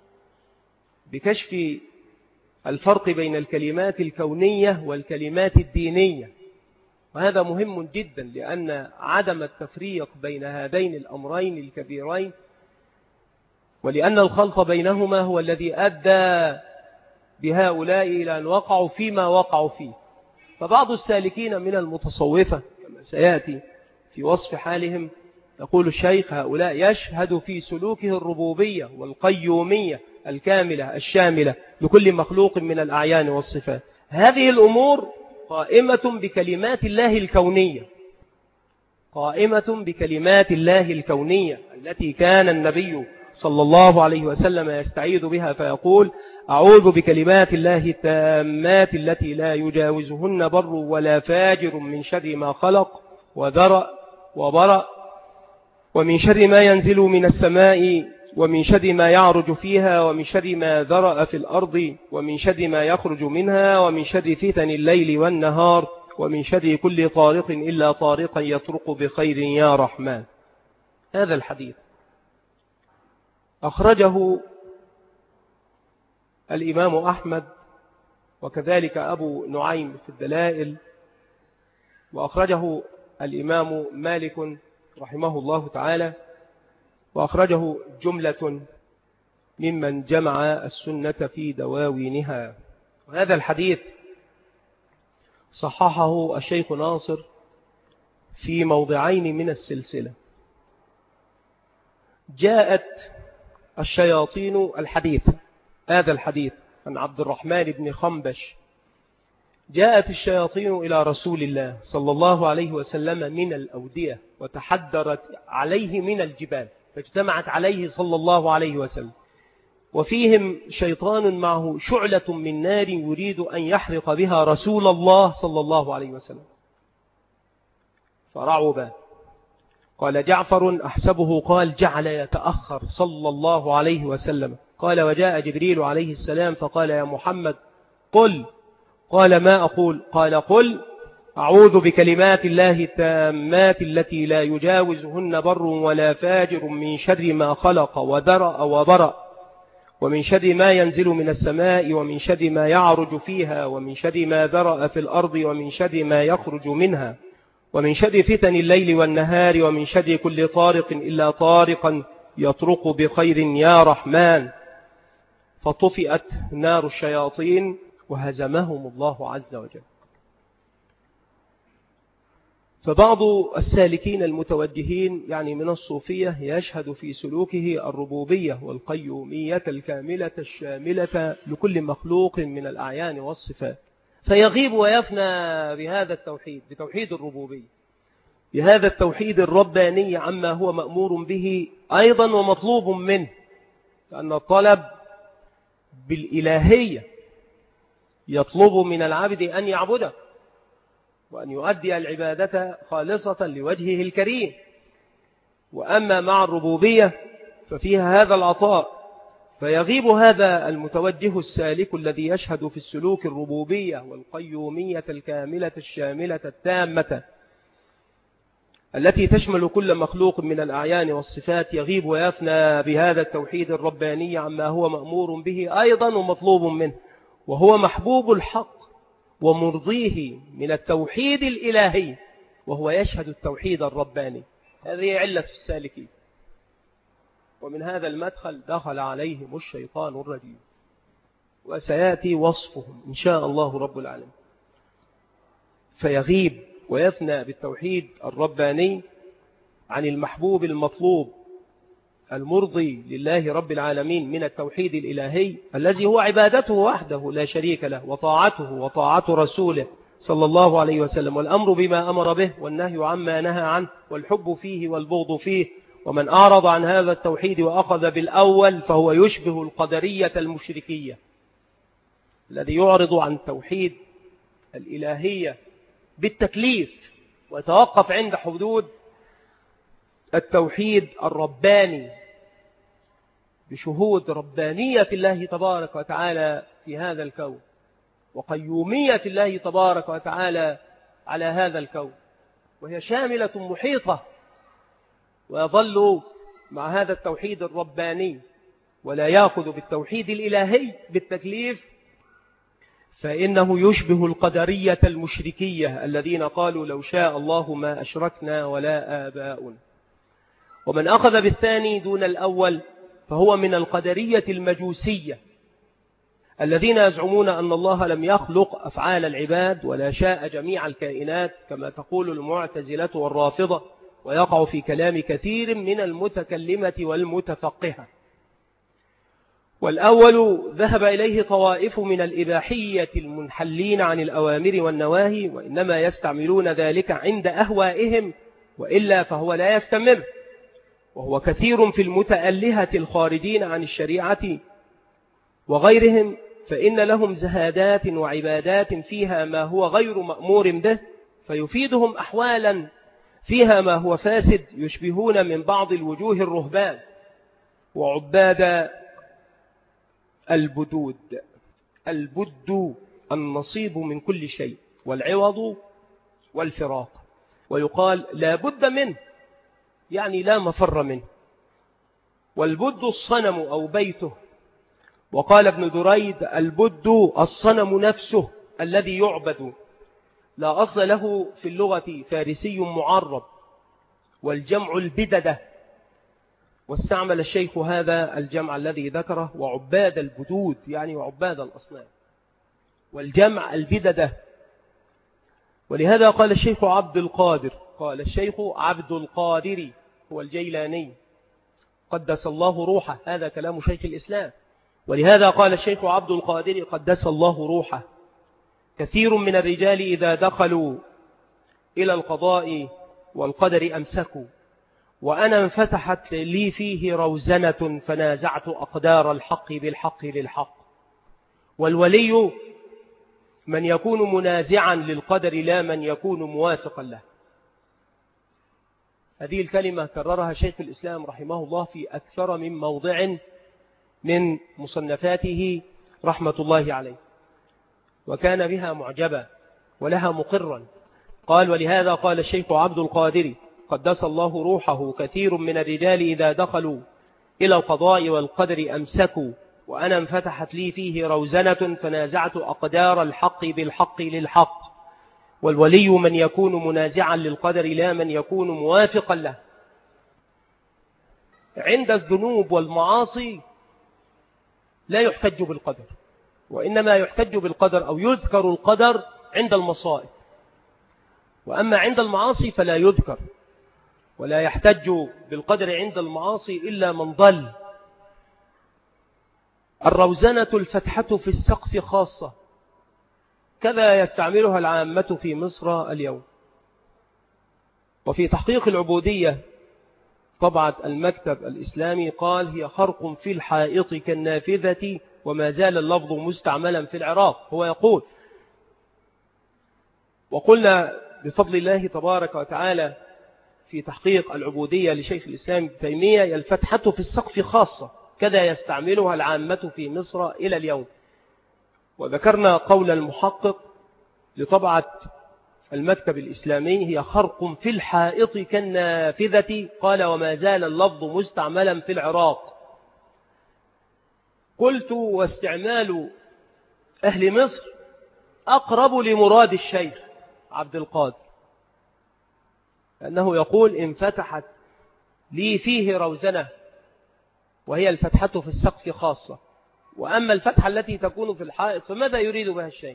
بكشف الفرق بين الكلمات الكونية والكلمات الدينية، وهذا مهم جدا، لأن عدم التفريق بين هذين الأمرين الكبيرين ولأن الخلط بينهما هو الذي أدى بهؤلاء إلى أن وقعوا فيما وقعوا فيه. فبعض السالكين من المتصوفة كما سيأتي في وصف حالهم يقول الشيخ هؤلاء يشهد في سلوكه الربوبية والقيومية الكاملة الشاملة لكل مخلوق من الأعيان والصفات. هذه الأمور قائمة بكلمات الله الكونية، قائمة بكلمات الله الكونية التي كان النبي صلى الله عليه وسلم يستعيذ بها فيقول أعوذ بكلمات الله التامات التي لا يجاوزهن بر ولا فاجر من شر ما خلق وذرأ وبرأ، ومن شر ما ينزل من السماء، ومن شر ما يعرج فيها، ومن شر ما ذرأ في الأرض، ومن شر ما يخرج منها، ومن شر فتن الليل والنهار، ومن شر كل طارق إلا طارقا يطرق بخير يا رحمن. هذا الحديث أخرجه الإمام أحمد وكذلك أبو نعيم في الدلائل، وأخرجه الإمام مالك رحمه الله تعالى، وأخرجه جملة ممن جمع السنة في دواوينها. وهذا الحديث صححه الشيخ ناصر في موضعين من السلسلة. جاءت الشياطين الحديث، هذا الحديث عن عبد الرحمن بن خنبش، جاءت الشياطين إلى رسول الله صلى الله عليه وسلم من الأودية وتحدرت عليه من الجبال، فاجتمعت عليه صلى الله عليه وسلم، وفيهم شيطان معه شعلة من نار يريد أن يحرق بها رسول الله صلى الله عليه وسلم، فرعب. قال جعفر أحسبه قال جعل يتأخر صلى الله عليه وسلم. قال وجاء جبريل عليه السلام فقال يا محمد قل. قال ما أقول؟ قال قل أعوذ بكلمات الله التامات التي لا يجاوزهن بر ولا فاجر من شر ما خلق وذرأ وبرأ، ومن شر ما ينزل من السماء، ومن شر ما يعرج فيها، ومن شر ما ذرأ في الأرض، ومن شر ما يخرج منها، ومن شر فتن الليل والنهار، ومن شر كل طارق إلا طارقا يطرق بخير يا رحمن. فطفئت نار الشياطين وهزمهم الله عز وجل. فبعض السالكين المتوجهين يعني من الصوفية يشهد في سلوكه الربوبية والقيومية الكاملة الشاملة لكل مخلوق من الأعيان والصفات، فيغيب ويفنى بهذا التوحيد، بتوحيد الربوبية، بهذا التوحيد الرباني عما هو مأمور به أيضا ومطلوب منه، لأن الطلب بالإلهية يطلب من العبد أن يعبده وأن يؤدي العبادة خالصة لوجهه الكريم. وأما مع الربوبية ففيها هذا العطاء، فيغيب هذا المتوجه السالك الذي يشهد في السلوك الربوبية والقيومية الكاملة الشاملة التامة التي تشمل كل مخلوق من الأعيان والصفات، يغيب ويفنى بهذا التوحيد الرباني عما هو مأمور به أيضا ومطلوب منه، وهو محبوب الحق ومرضيه من التوحيد الإلهي، وهو يشهد التوحيد الرباني. هذه علة السالكين. ومن هذا المدخل دخل عليهم الشيطان الرجيم، وسيأتي وصفهم إن شاء الله رب العالمين. فيغيب ويفنى بالتوحيد الرباني عن المحبوب المطلوب المرضي لله رب العالمين من التوحيد الإلهي الذي هو عبادته وحده لا شريك له، وطاعته وطاعة رسوله صلى الله عليه وسلم، والأمر بما أمر به والنهي عما نهى عنه والحب فيه والبغض فيه. ومن أعرض عن هذا التوحيد وأخذ بالأول فهو يشبه القدرية المشركية، الذي يعرض عن توحيد الإلهية بالتكليف ويتوقف عند حدود التوحيد الرباني بشهود ربانية الله تبارك وتعالى في هذا الكون وقيومية الله تبارك وتعالى على هذا الكون، وهي شاملة محيطة. ويظل مع هذا التوحيد الرباني ولا يأخذ بالتوحيد الإلهي بالتكليف فإنه يشبه القدرية المشركية الذين قالوا لو شاء الله ما أشركنا ولا آباؤنا. ومن أخذ بالثاني دون الأول فهو من القدرية المجوسية الذين يزعمون أن الله لم يخلق أفعال العباد ولا شاء جميع الكائنات كما تقول المعتزلة والرافضة، ويقع في كلام كثير من المتكلمة والمتفقهة. والأول ذهب إليه طوائف من الإباحية المنحلين عن الأوامر والنواهي، وإنما يستعملون ذلك عند أهوائهم، وإلا فهو لا يستمر. وهو كثير في المتألهة الخارجين عن الشريعة وغيرهم، فإن لهم زهادات وعبادات فيها ما هو غير مأمور به، فيفيدهم أحوالا فيها ما هو فاسد، يشبهون من بعض الوجوه الرهبان وعباد البدود. البد النصيب من كل شيء والعوض والفراق، ويقال لا بد منه يعني لا مفر منه. والبد الصنم أو بيته. وقال ابن دريد البد الصنم نفسه الذي يعبد، لا أصل له في اللغة، فارسي معرب، والجمع البددة، واستعمل الشيخ هذا الجمع الذي ذكره وعباد البدود يعني وعباد الأصنام، والجمع البددة. ولهذا قال الشيخ عبد القادر، قال الشيخ عبد القادر هو الجيلاني قدس الله روحه، هذا كلام شيخ الإسلام. ولهذا قال الشيخ عبد القادر قدس الله روحه كثير من الرجال إذا دخلوا إلى القضاء والقدر أمسكوا، وأنا انفتحت لي فيه روزنة فنازعت أقدار الحق بالحق للحق. والولي من يكون منازعا للقدر لا من يكون موافقا له. هذه الكلمة كررها شيخ الإسلام رحمه الله في أكثر من موضع من مصنفاته رحمة الله عليه، وكان بها معجبا ولها مقرا. قال ولهذا قال الشيخ عبد القادر قدس الله روحه كثير من الرجال إذا دخلوا إلى القضاء والقدر أمسكوا، وأنا انفتحت لي فيه روزنة فنازعت أقدار الحق بالحق للحق. والولي من يكون منازعا للقدر لا من يكون موافقا له. عند الذنوب والمعاصي لا يحتج بالقدر، وإنما يحتج بالقدر أو يذكر القدر عند المصائب، وأما عند المعاصي فلا يذكر، ولا يحتج بالقدر عند المعاصي إلا من ضل. الروزنة الفتحة في السقف خاصة، كذا يستعملها العامة في مصر اليوم. وفي تحقيق العبودية طبعة المكتب الإسلامي قال هي خرق في الحائط كالنافذة وما زال اللفظ مستعملا في العراق. هو يقول وقلنا بفضل الله تبارك وتعالى في تحقيق العبودية لشيخ الإسلام ابن تيمية الفتحة في السقف خاصة، كذا يستعملها العامة في مصر إلى اليوم. وذكرنا قول المحقق لطبعة المكتب الإسلامي هي خرق في الحائط كالنافذة، قال وما زال اللفظ مستعملا في العراق. قلت واستعمال أهل مصر أقرب لمراد الشيخ عبد القادر، أنه يقول انفتحت لي فيه روزنة، وهي الفتحة في السقف خاصة، وأما الفتحة التي تكون في الحائط فماذا يريد بها الشيخ؟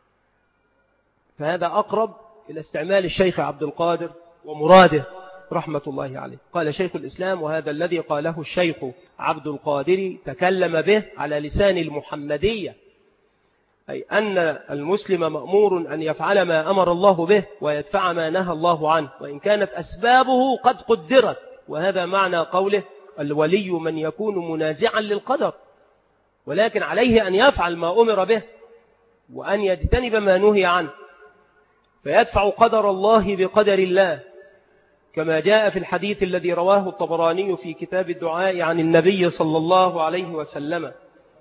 فهذا أقرب إلى استعمال الشيخ عبد القادر ومراده رحمة الله عليه. قال شيخ الإسلام وهذا الذي قاله الشيخ عبد القادر تكلم به على لسان المحمدية أي أن المسلم مأمور أن يفعل ما أمر الله به ويدفع ما نهى الله عنه، وإن كانت أسبابه قد قدرت. وهذا معنى قوله الولي من يكون منازعا للقدر، ولكن عليه أن يفعل ما أمر به وأن يجتنب ما نهي عنه، فيدفع قدر الله بقدر الله، كما جاء في الحديث الذي رواه الطبراني في كتاب الدعاء عن النبي صلى الله عليه وسلم: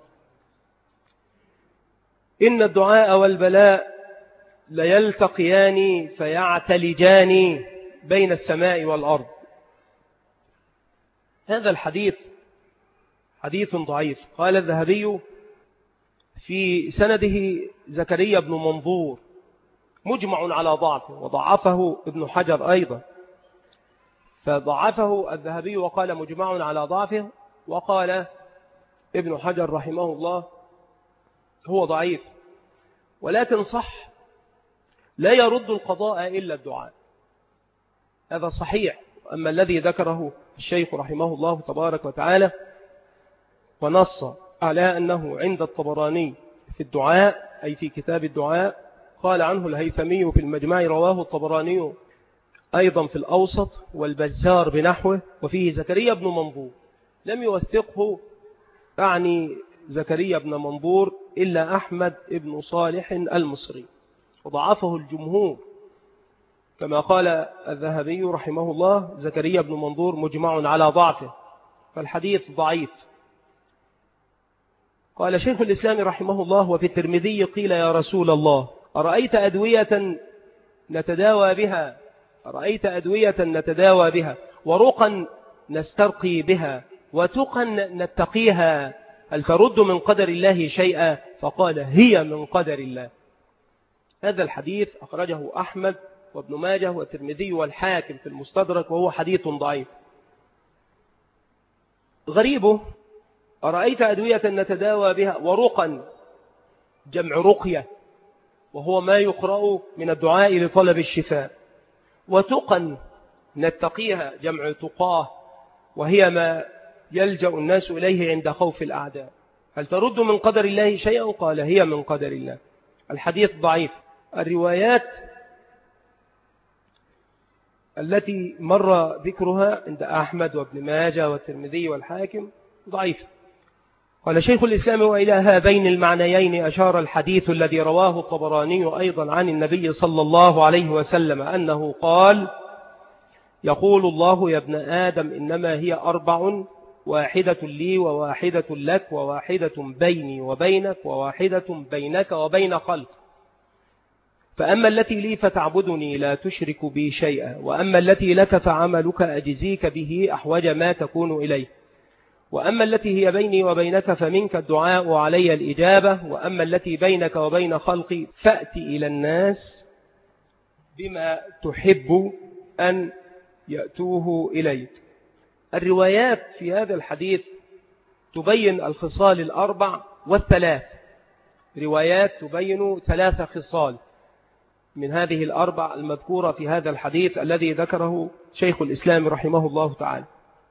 إن الدعاء والبلاء ليلتقيان فيعتلجان بين السماء والأرض. هذا الحديث حديث ضعيف. قال الذهبي في سنده زكريا بن منظور مجمع على ضعفه، وضعفه ابن حجر أيضا، فضعفه الذهبي وقال مجمع على ضعفه، وقال ابن حجر رحمه الله هو ضعيف، ولكن صح، لا يرد القضاء إلا الدعاء، هذا صحيح. أما الذي ذكره الشيخ رحمه الله تبارك وتعالى ونص على أنه عند الطبراني في الدعاء، أي في كتاب الدعاء، قال عنه الهيثمي في المجمع رواه الطبراني أيضا في الأوسط والبزار بنحوه، وفيه زكريا بن منظور. لم يوثقه أعني زكريا بن منظور إلا أحمد بن صالح المصري، وضعفه الجمهور، كما قال الذهبي رحمه الله زكريا بن منظور مجمع على ضعفه، فالحديث ضعيف. قال شيخ الإسلام رحمه الله: وفي الترمذي قيل يا رسول الله أرأيت أدوية نتداوى بها أرأيت أدوية نتداوى بها ورقا نسترقي بها وتقا نتقيها، هل ترد من قدر الله شيئا؟ فقال هي من قدر الله. هذا الحديث أخرجه أحمد وابن ماجه والترمذي والحاكم في المستدرك، وهو حديث ضعيف. غريبه: أرأيت أدوية نتداوى بها ورقا، جمع رقية، وهو ما يقرأ من الدعاء لطلب الشفاء، وتقا نتقيها، جمع تقاه، وهي ما يلجأ الناس إليه عند خوف الأعداء، هل ترد من قدر الله شيئا؟ قال هي من قدر الله. الحديث ضعيف. الروايات التي مر ذكرها عند أحمد وابن ماجه والترمذي والحاكم ضعيف. قال شيخ الإسلام: وإلى هذين المعنيين أشار الحديث الذي رواه الطبراني أيضا عن النبي صلى الله عليه وسلم أنه قال: يقول الله يا ابن آدم إنما هي أربع، واحدة لي وواحدة لك وواحدة بيني وبينك وواحدة بينك وبين خلق، فأما التي لي فتعبدني لا تشرك بي شيئا، وأما التي لك فعملك أجزيك به أحوج ما تكون إليه، وأما التي هي بيني وبينك فمنك الدعاء وعلي الإجابة، وأما التي بينك وبين خلقي فأتي إلى الناس بما تحب أن يأتوه إليك. الروايات في هذا الحديث تبين الخصال الأربع والثلاث، روايات تبين ثلاث خصال من هذه الأربع المذكورة في هذا الحديث الذي ذكره شيخ الإسلام رحمه الله تعالى.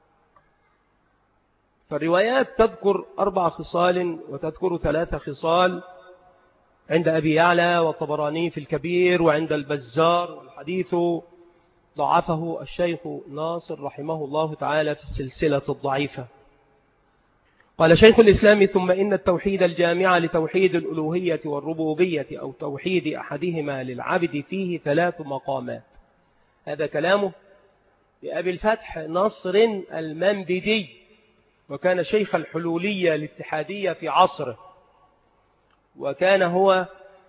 فالروايات تذكر أربع خصال وتذكر ثلاث خصال عند أبي يعلى والطبراني في الكبير وعند البزار، والحديث ضعفه الشيخ ناصر رحمه الله تعالى في السلسلة الضعيفة. قال شيخ الإسلام: ثم إن التوحيد الجامع لتوحيد الألوهية والربوبية أو توحيد أحدهما للعبد فيه ثلاث مقامات. هذا كلامه لأبي الفتح نصر المنبجي، وكان شيخ الحلولية الاتحادية في عصره، وكان هو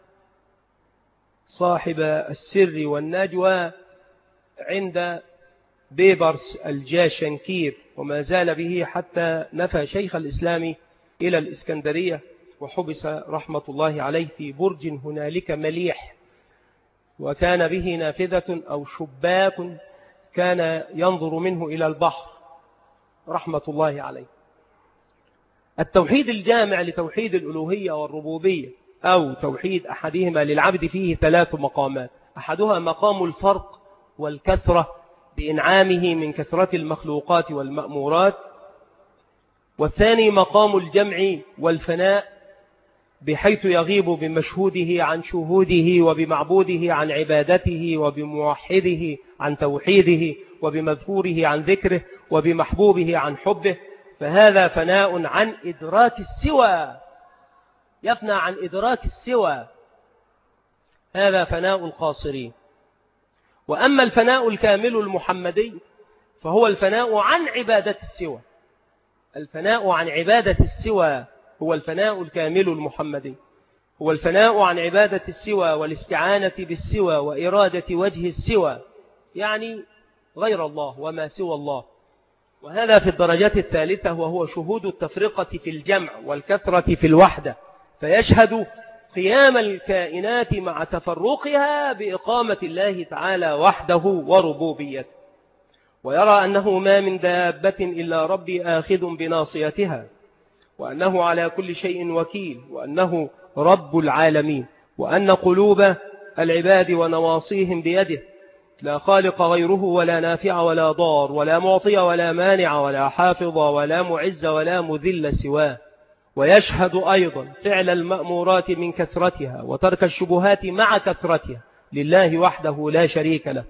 صاحب السر والنجوى عند بيبرس الجاشنكير، وما زال به حتى نفى شيخ الإسلام إلى الإسكندرية، وحبس رحمة الله عليه في برج هنالك مليح، وكان به نافذة أو شباك كان ينظر منه إلى البحر رحمة الله عليه. التوحيد الجامع لتوحيد الألوهية والربوبية أو توحيد أحدهما للعبد فيه ثلاث مقامات: أحدها مقام الفرق والكثرة بإنعامه من كثرة المخلوقات والمأمورات، والثاني مقام الجمع والفناء بحيث يغيب بمشهوده عن شهوده، وبمعبوده عن عبادته، وبموحده عن توحيده، وبمذكوره عن ذكره، وبمحبوبه عن حبه. فهذا فناء عن إدراك السوى، يفنى عن إدراك السوى، هذا فناء القاصرين. وأما الفناء الكامل المحمدي فهو الفناء عن عبادة السوى، الفناء عن عبادة السوى هو الفناء الكامل المحمدي، هو الفناء عن عبادة السوى والاستعانة بالسوى وإرادة وجه السوى، يعني غير الله وما سوى الله. وهذا في الدرجات الثالثة، وهو شهود التفرقة في الجمع والكثرة في الوحدة، فيشهد قيام الكائنات مع تفرقها بإقامة الله تعالى وحده وربوبيته، ويرى أنه ما من دابة إلا ربي آخذ بناصيتها، وأنه على كل شيء وكيل، وأنه رب العالمين، وأن قلوب العباد ونواصيهم بيده، لا خالق غيره ولا نافع ولا ضار ولا معطي ولا مانع ولا حافظ ولا معز ولا مذل سواه. ويشهد أيضا فعل المأمورات من كثرتها وترك الشبهات مع كثرتها لله وحده لا شريك له.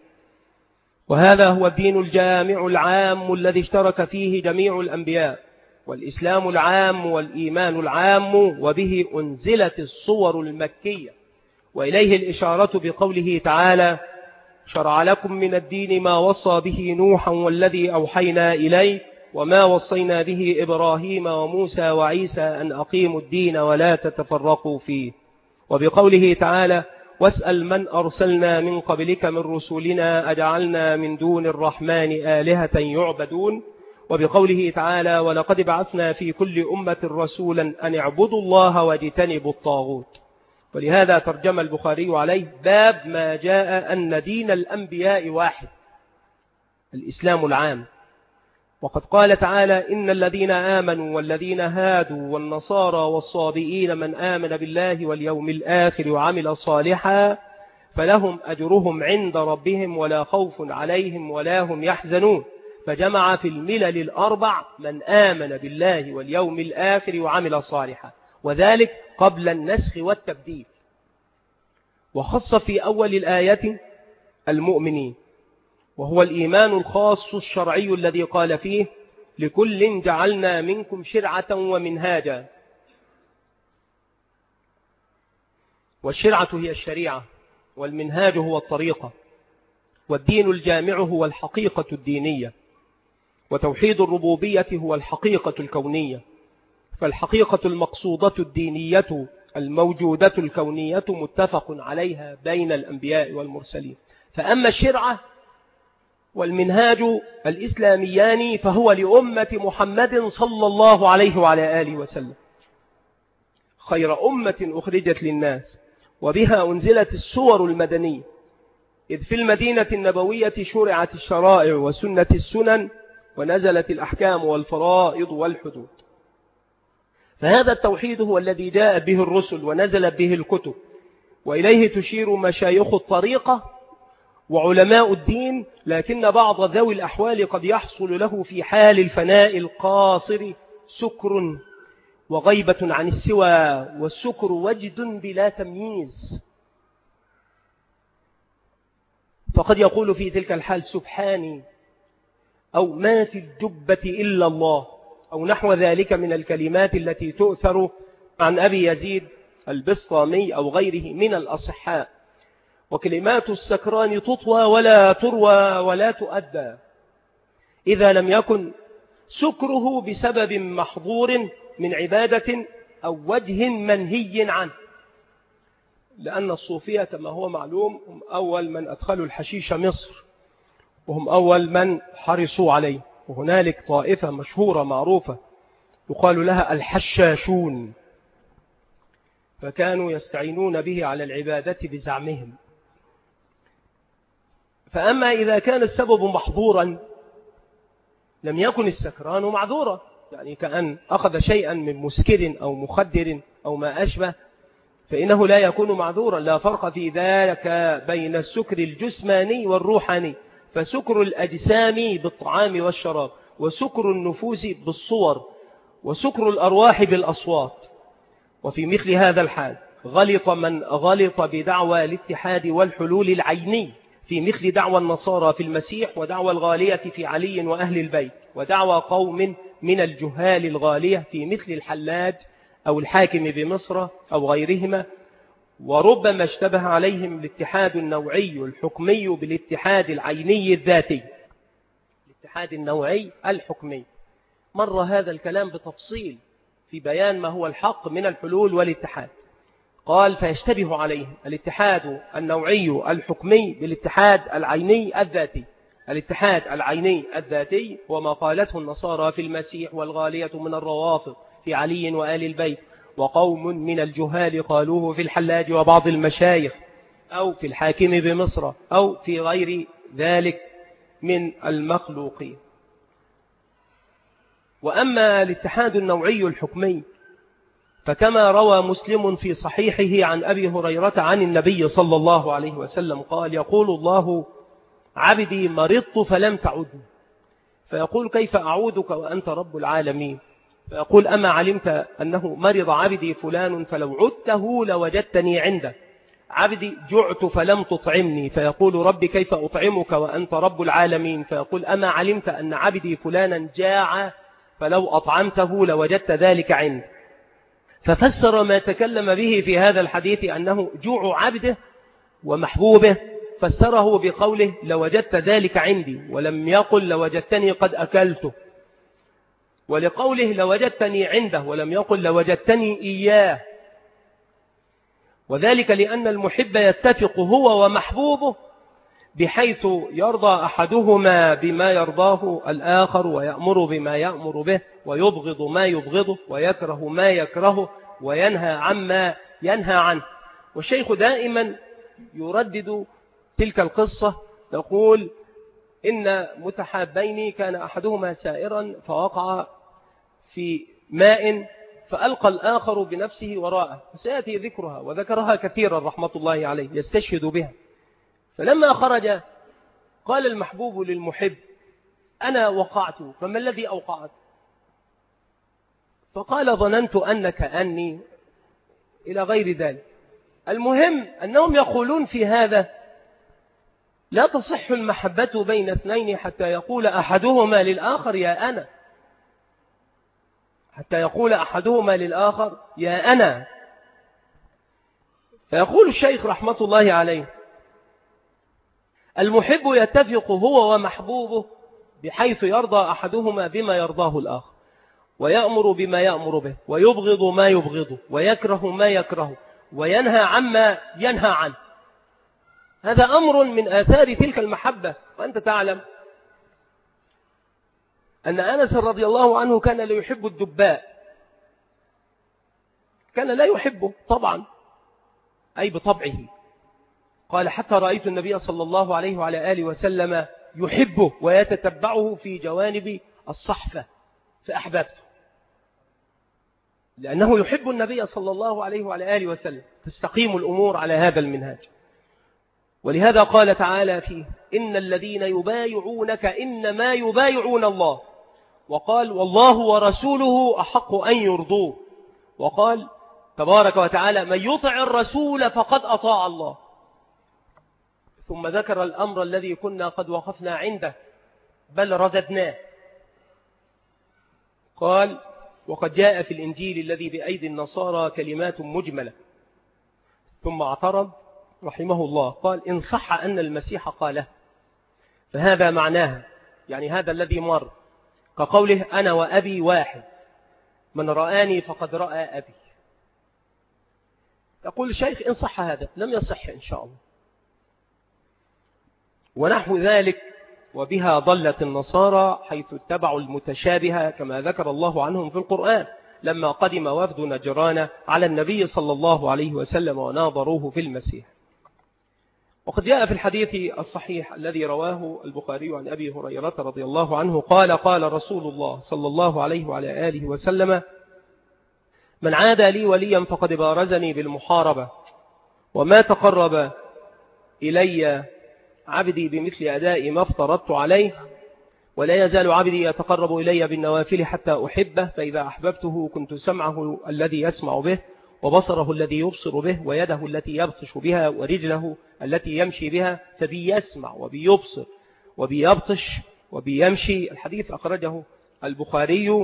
وهذا هو الدين الجامع العام الذي اشترك فيه جميع الأنبياء، والإسلام العام والإيمان العام، وبه أنزلت الصور المكية، وإليه الإشارة بقوله تعالى: شرع لكم من الدين ما وصى به نوحا والذي أوحينا إليه وما وصينا به إبراهيم وموسى وعيسى أن أقيموا الدين ولا تتفرقوا فيه. وبقوله تعالى: واسأل من أرسلنا من قبلك من رسلنا أجعلنا من دون الرحمن آلهة يعبدون. وبقوله تعالى: ولقد بعثنا في كل أمة رسولا أن اعبدوا الله واجتنبوا الطاغوت. ولهذا ترجم البخاري عليه باب ما جاء أن دين الأنبياء واحد، الإسلام العام. وقد قال تعالى: إن الذين آمنوا والذين هادوا والنصارى والصابئين من آمن بالله واليوم الآخر وعمل صالحا فلهم أجرهم عند ربهم ولا خوف عليهم ولا هم يحزنون. فجمع في الملل الأربع من آمن بالله واليوم الآخر وعمل صالحا، وذلك قبل النسخ والتبديل. وخص في أول الآية المؤمنين، وهو الإيمان الخاص الشرعي الذي قال فيه: لكل جعلنا منكم شرعة ومنهاجا. والشرعة هي الشريعة، والمنهاج هو الطريقة، والدين الجامع هو الحقيقة الدينية، وتوحيد الربوبية هو الحقيقة الكونية. فالحقيقة المقصودة الدينية الموجودة الكونية متفق عليها بين الأنبياء والمرسلين. فأما الشرعة والمنهاج الإسلاميان فهو لأمة محمد صلى الله عليه وعلى آله وسلم، خير أمة أخرجت للناس، وبها أنزلت السور المدنية، إذ في المدينة النبوية شرعت الشرائع وسنة السنن، ونزلت الأحكام والفرائض والحدود. فهذا التوحيد هو الذي جاء به الرسل ونزل به الكتب، وإليه تشير مشايخ الطريقة وعلماء الدين. لكن بعض ذوي الأحوال قد يحصل له في حال الفناء القاصر سكر وغيبة عن السوى، والسكر وجد بلا تمييز، فقد يقول في تلك الحال: سبحاني، أو ما في الجبة إلا الله، أو نحو ذلك من الكلمات التي تؤثر عن أبي يزيد البسطامي أو غيره من الأصحاء. وكلمات السكران تطوى ولا تروى ولا تؤدى إذا لم يكن سكره بسبب محظور من عبادة أو وجه منهي عنه، لأن الصوفية كما هو معلوم هم أول من أدخلوا الحشيش مصر، وهم أول من حرصوا عليه. وهنالك طائفة مشهورة معروفة يقال لها الحشاشون، فكانوا يستعينون به على العبادة بزعمهم. فأما إذا كان السبب محظورا لم يكن السكران معذورا، يعني كأن أخذ شيئا من مسكر أو مخدر أو ما أشبه، فإنه لا يكون معذورا. لا فرق في ذلك بين السكر الجسماني والروحاني، فسكر الأجسام بالطعام والشراب، وسكر النفوس بالصور، وسكر الأرواح بالأصوات. وفي مثل هذا الحال غلط من غلط بدعوى الاتحاد والحلول العيني في مثل دعوى النصارى في المسيح، ودعوى الغالية في علي وأهل البيت، ودعوى قوم من الجهال الغالية في مثل الحلاج أو الحاكم بمصر أو غيرهما. وربما اشتبه عليهم الاتحاد النوعي الحكمي بالاتحاد العيني الذاتي. الاتحاد النوعي الحكمي مر هذا الكلام بتفصيل في بيان ما هو الحق من الحلول والاتحاد. قال فيشتبه عليهم الاتحاد النوعي الحكمي بالاتحاد العيني الذاتي. الاتحاد العيني الذاتي وما قالته النصارى في المسيح، والغالية من الروافض في علي وآل البيت، وقوم من الجهال قالوه في الحلاج وبعض المشايخ، أو في الحاكم بمصر، أو في غير ذلك من المخلوقين. وأما الاتحاد النوعي الحكمي فكما روى مسلم في صحيحه عن أبي هريرة عن النبي صلى الله عليه وسلم قال: يقول الله: عبدي مرضت فلم تعدني، فيقول: كيف أعودك وأنت رب العالمين؟ فيقول: أما علمت أنه مرض عبدي فلان فلو عدته لوجدتني عنده. عبدي جعت فلم تطعمني، فيقول: ربي كيف أطعمك وأنت رب العالمين؟ فيقول: أما علمت أن عبدي فلانا جاع فلو أطعمته لوجدت ذلك عنده. ففسر ما تكلم به في هذا الحديث أنه جوع عبده ومحبوبه، فسره بقوله: لوجدت ذلك عندي، ولم يقل لوجدتني قد أكلته. ولقوله لوجدتني عنده ولم يقل لوجدتني إياه، وذلك لأن المحب يتفق هو ومحبوبه بحيث يرضى أحدهما بما يرضاه الآخر، ويأمر بما يأمر به، ويبغض ما يبغضه، ويكره ما يكرهه، وينهى عما ينهى عنه. والشيخ دائما يردد تلك القصة، يقول: إن متحابين كان أحدهما سائرا فوقع في ماء فألقى الآخر بنفسه وراءه، سيأتي ذكرها وذكرها كثيرا رحمة الله عليه يستشهد بها. فلما خرج قال المحبوب للمحب: أنا وقعت، فما الذي أوقعت؟ فقال: ظننت أنك أني، إلى غير ذلك. المهم أنهم يقولون في هذا: لا تصح المحبة بين اثنين حتى يقول أحدهما للآخر يا أنا، حتى يقول أحدهما للآخر يا أنا. فيقول الشيخ رحمة الله عليه: المحب يتفق هو ومحبوبه بحيث يرضى أحدهما بما يرضاه الآخر، ويأمر بما يأمر به، ويبغض ما يبغضه، ويكره ما يكرهه، وينهى عما ينهى عنه. هذا أمر من آثار تلك المحبة. وأنت تعلم أن أنس رضي الله عنه كان لا يحب الدباء، كان لا يحبه طبعا، أي بطبعه. قال: حتى رأيت النبي صلى الله عليه وعلى آله وسلم يحبه ويتتبعه في جوانب الصحفة فأحببته، لأنه يحب النبي صلى الله عليه وعلى آله وسلم. تستقيم الأمور على هذا المنهاج. ولهذا قال تعالى فيه: إن الذين يبايعونك إنما يبايعون الله. وقال: والله ورسوله أحق أن يرضوه. وقال تبارك وتعالى: من يطع الرسول فقد أطاع الله. ثم ذكر الأمر الذي كنا قد وقفنا عنده بل رددناه. قال: وقد جاء في الإنجيل الذي بأيدي النصارى كلمات مجملة. ثم اعترض رحمه الله قال: إن صح أن المسيح قاله فهذا معناها، يعني هذا الذي مر، كقوله: أنا وأبي واحد، من رآني فقد رأى أبي. يقول الشيخ: إن صح هذا، لم يصح إن شاء الله. ونحو ذلك وبها ضلت النصارى حيث اتبعوا المتشابه كما ذكر الله عنهم في القرآن لما قدم وفد نجران على النبي صلى الله عليه وسلم وناظروه في المسيح. وقد جاء في الحديث الصحيح الذي رواه البخاري عن أبي هريرة رضي الله عنه قال: قال رسول الله صلى الله عليه وعلى آله وسلم: من عادى لي وليا فقد بارزني بالمحاربة، وما تقرب إلي عبدي بمثل أداء ما افترضت عليه، ولا يزال عبدي يتقرب إلي بالنوافل حتى أحبه، فإذا أحببته كنت سمعه الذي يسمع به، وبصره الذي يبصر به ويده التي يبطش بها ورجله التي يمشي بها، فبي يسمع وبي يبصر وبي يبطش وبي يمشي. الحديث أخرجه البخاري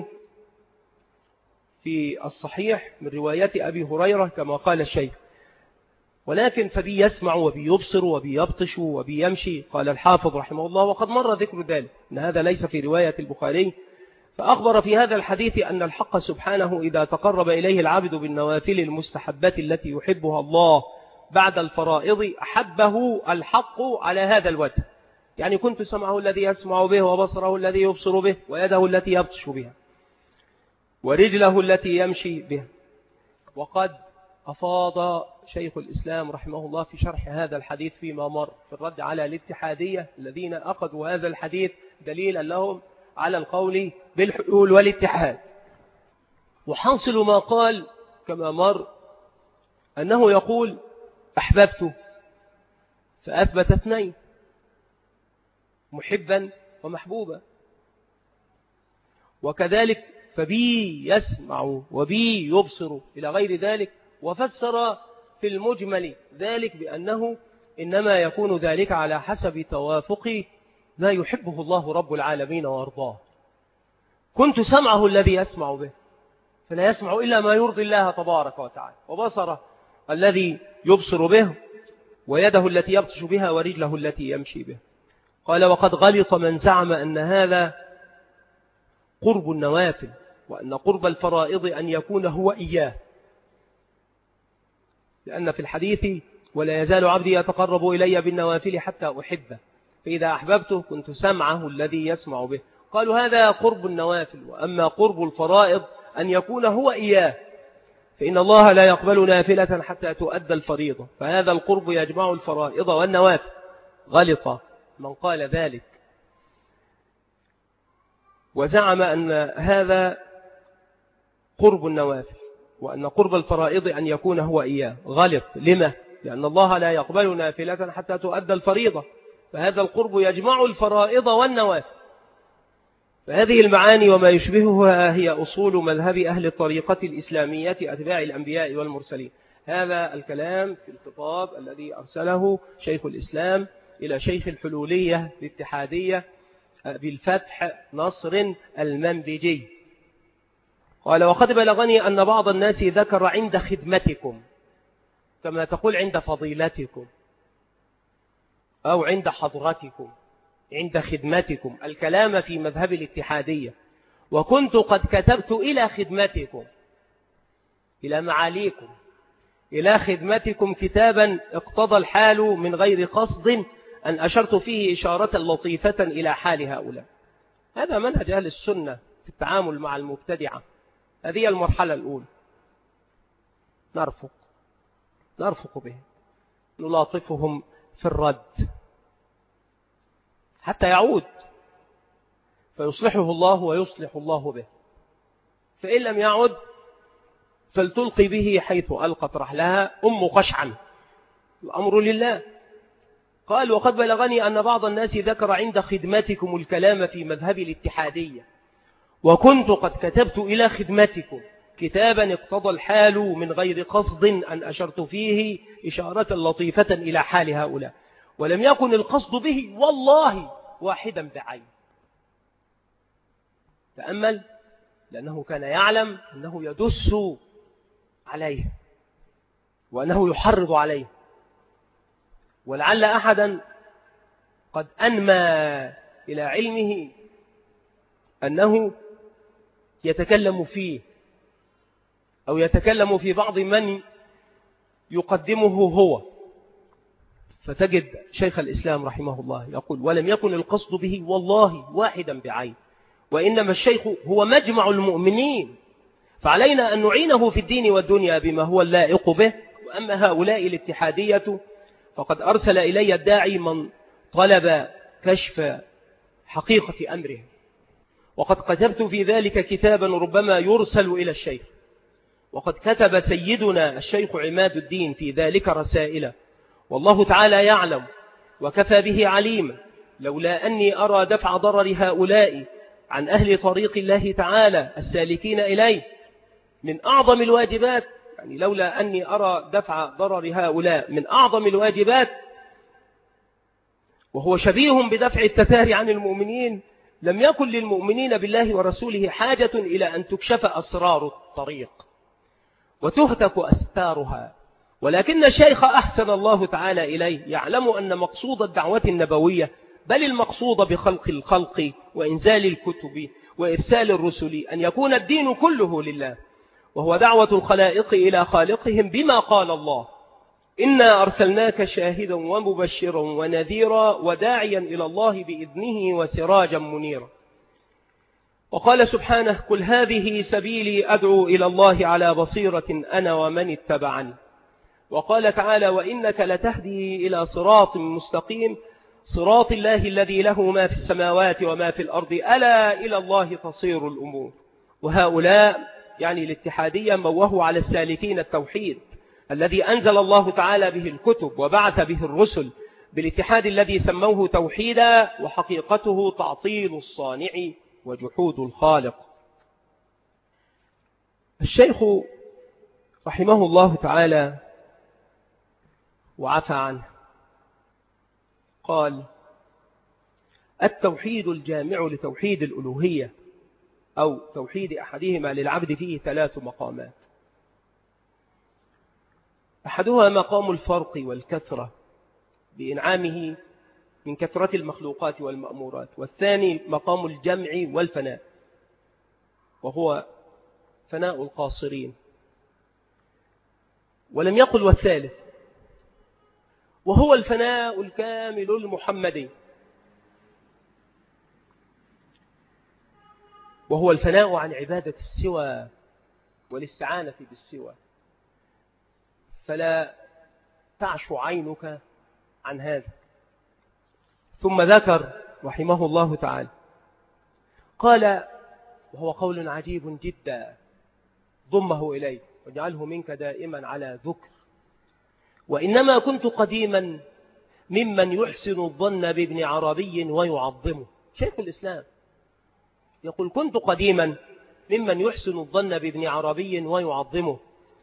في الصحيح من رواية أبي هريرة كما قال الشيخ. ولكن فبي يسمع وبي يبصر وبي يبطش وبي يمشي، قال الحافظ رحمه الله وقد مر ذكر ذلك أن هذا ليس في رواية البخاري. فأخبر في هذا الحديث أن الحق سبحانه إذا تقرب إليه العبد بالنوافل المستحبات التي يحبها الله بعد الفرائض أحبه الحق على هذا الوجه. يعني كنت سمعه الذي يسمع به وبصره الذي يبصر به ويده التي يبطش بها ورجله التي يمشي بها. وقد أفاض شيخ الإسلام رحمه الله في شرح هذا الحديث فيما مر في الرد على الاتحادية الذين أخذوا هذا الحديث دليلا لهم على القول بالحلول والاتحاد. وحاصل ما قال كما مر أنه يقول أحببته فأثبت اثنين، محبا ومحبوبا. وكذلك فبي يسمع وبي يبصر إلى غير ذلك، وفسر في المجمل ذلك بأنه إنما يكون ذلك على حسب توافق ما يحبه الله رب العالمين وارضاه. كنت سمعه الذي يسمع به فلا يسمع إلا ما يرضي الله تبارك وتعالى، وبصره الذي يبصر به ويده التي يبطش بها ورجله التي يمشي به. قال وقد غلط من زعم أن هذا قرب النوافل، وأن قرب الفرائض أن يكون هو إياه، لأن في الحديث ولا يزال عبدي يتقرب إلي بالنوافل حتى أحبه فإذا أحببته كنت سمعه الذي يسمع به. قالوا هذا قرب النوافل، وأما قرب الفرائض أن يكون هو إياه، فإن الله لا يقبل نافلة حتى تؤدى الفريضة، فهذا القرب يجمع الفرائض والنوافل. غلط من قال ذلك وزعم أن هذا قرب النوافل وأن قرب الفرائض أن يكون هو إياه. غلط. لما؟ لأن الله لا يقبل نافلة حتى تؤدى الفريضة، فهذا القرب يجمع الفرائض والنوافل. فهذه المعاني وما يشبهها هي أصول مذهب أهل الطريقة الإسلامية أتباع الأنبياء والمرسلين. هذا الكلام في الخطاب الذي أرسله شيخ الإسلام إلى شيخ الحلولية الاتحادية بالفتح نصر المنبجي. قال وقد بلغني أن بعض الناس ذكر عند خدمتكم، كما تقول عند فضيلتكم أو عند حضرتكم، عند خدمتكم، الكلام في مذهب الاتحادية. وكنت قد كتبت إلى خدمتكم، إلى معاليكم، إلى خدمتكم كتابا اقتضى الحال من غير قصد أن أشرت فيه إشارة لطيفة إلى حال هؤلاء. هذا منهج أهل السنة في التعامل مع المبتدعة. هذه المرحلة الأولى، نرفق نرفق بهم، نلاطفهم في الرد حتى يعود فيصلحه الله ويصلح الله به، فإن لم يعد فلتلقي به حيث ألقت رحلها أم قشعا، الأمر لله. قال وقد بلغني أن بعض الناس ذكر عند خدمتكم الكلام في مذهب الاتحادية، وكنت قد كتبت إلى خدمتكم كتابا اقتضى الحال من غير قصد أن أشرت فيه إشارة لطيفة إلى حال هؤلاء، ولم يكن القصد به والله واحدا بعين. تأمل، لأنه كان يعلم أنه يدس عليه وأنه يحرض عليه، ولعل أحدا قد أنمى إلى علمه أنه يتكلم فيه أو يتكلم في بعض من يقدمه هو، فتجد شيخ الإسلام رحمه الله يقول ولم يكن القصد به والله واحدا بعين، وإنما الشيخ هو مجمع المؤمنين، فعلينا أن نعينه في الدين والدنيا بما هو اللائق به. وأما هؤلاء الاتحادية فقد أرسل إلي الداعي من طلب كشف حقيقة أمره، وقد كتبت في ذلك كتابا ربما يرسل إلى الشيخ، وقد كتب سيدنا الشيخ عماد الدين في ذلك رسائل، والله تعالى يعلم وكفى به عليما، لولا أني أرى دفع ضرر هؤلاء عن أهل طريق الله تعالى السالكين إليه من أعظم الواجبات يعني لولا أني أرى دفع ضرر هؤلاء من أعظم الواجبات وهو شبيه بدفع التتار عن المؤمنين، لم يكن للمؤمنين بالله ورسوله حاجة إلى أن تكشف أسرار الطريق وتهتك أستارها. ولكن الشيخ أحسن الله تعالى إليه يعلم أن مقصود الدعوة النبوية بل المقصود بخلق الخلق وإنزال الكتب وإرسال الرسل أن يكون الدين كله لله، وهو دعوة الخلائق إلى خالقهم بما قال الله: إنا أرسلناك شاهدا ومبشرا ونذيرا وداعيا إلى الله بإذنه وسراجا منيرا. وقال سبحانه: قل هذه سبيلي أدعو إلى الله على بصيرة أنا ومن اتبعني. وقال تعالى: وإنك لتهدي إلى صراط مستقيم صراط الله الذي له ما في السماوات وما في الأرض ألا إلى الله تصير الأمور. وهؤلاء يعني الاتحادية موهوا على السالكين التوحيد الذي أنزل الله تعالى به الكتب وبعث به الرسل بالاتحاد الذي سموه توحيدا، وحقيقته تعطيل الصانع وجحود الخالق. الشيخ رحمه الله تعالى وعفى عنه قال: التوحيد الجامع لتوحيد الألوهية أو توحيد أحدهما للعبد فيه ثلاث مقامات: أحدها مقام الفرق والكثرة بإنعامه من كثرة المخلوقات والمأمورات، والثاني مقام الجمع والفناء وهو فناء القاصرين، ولم يقل والثالث وهو الفناء الكامل المحمدي، وهو الفناء عن عبادة السوى والاستعانة بالسوى، فلا تعشو عينك عن هذا. ثم ذكر رحمه الله تعالى قال، وهو قول عجيب جدا ضمه إليه واجعله منك دائما على ذكر: وإنما كنت قديما ممن يحسن الظن بابن عربي ويعظمه. شيخ الإسلام يقول: كنت قديما ممن يحسن الظن بابن عربي ويعظمه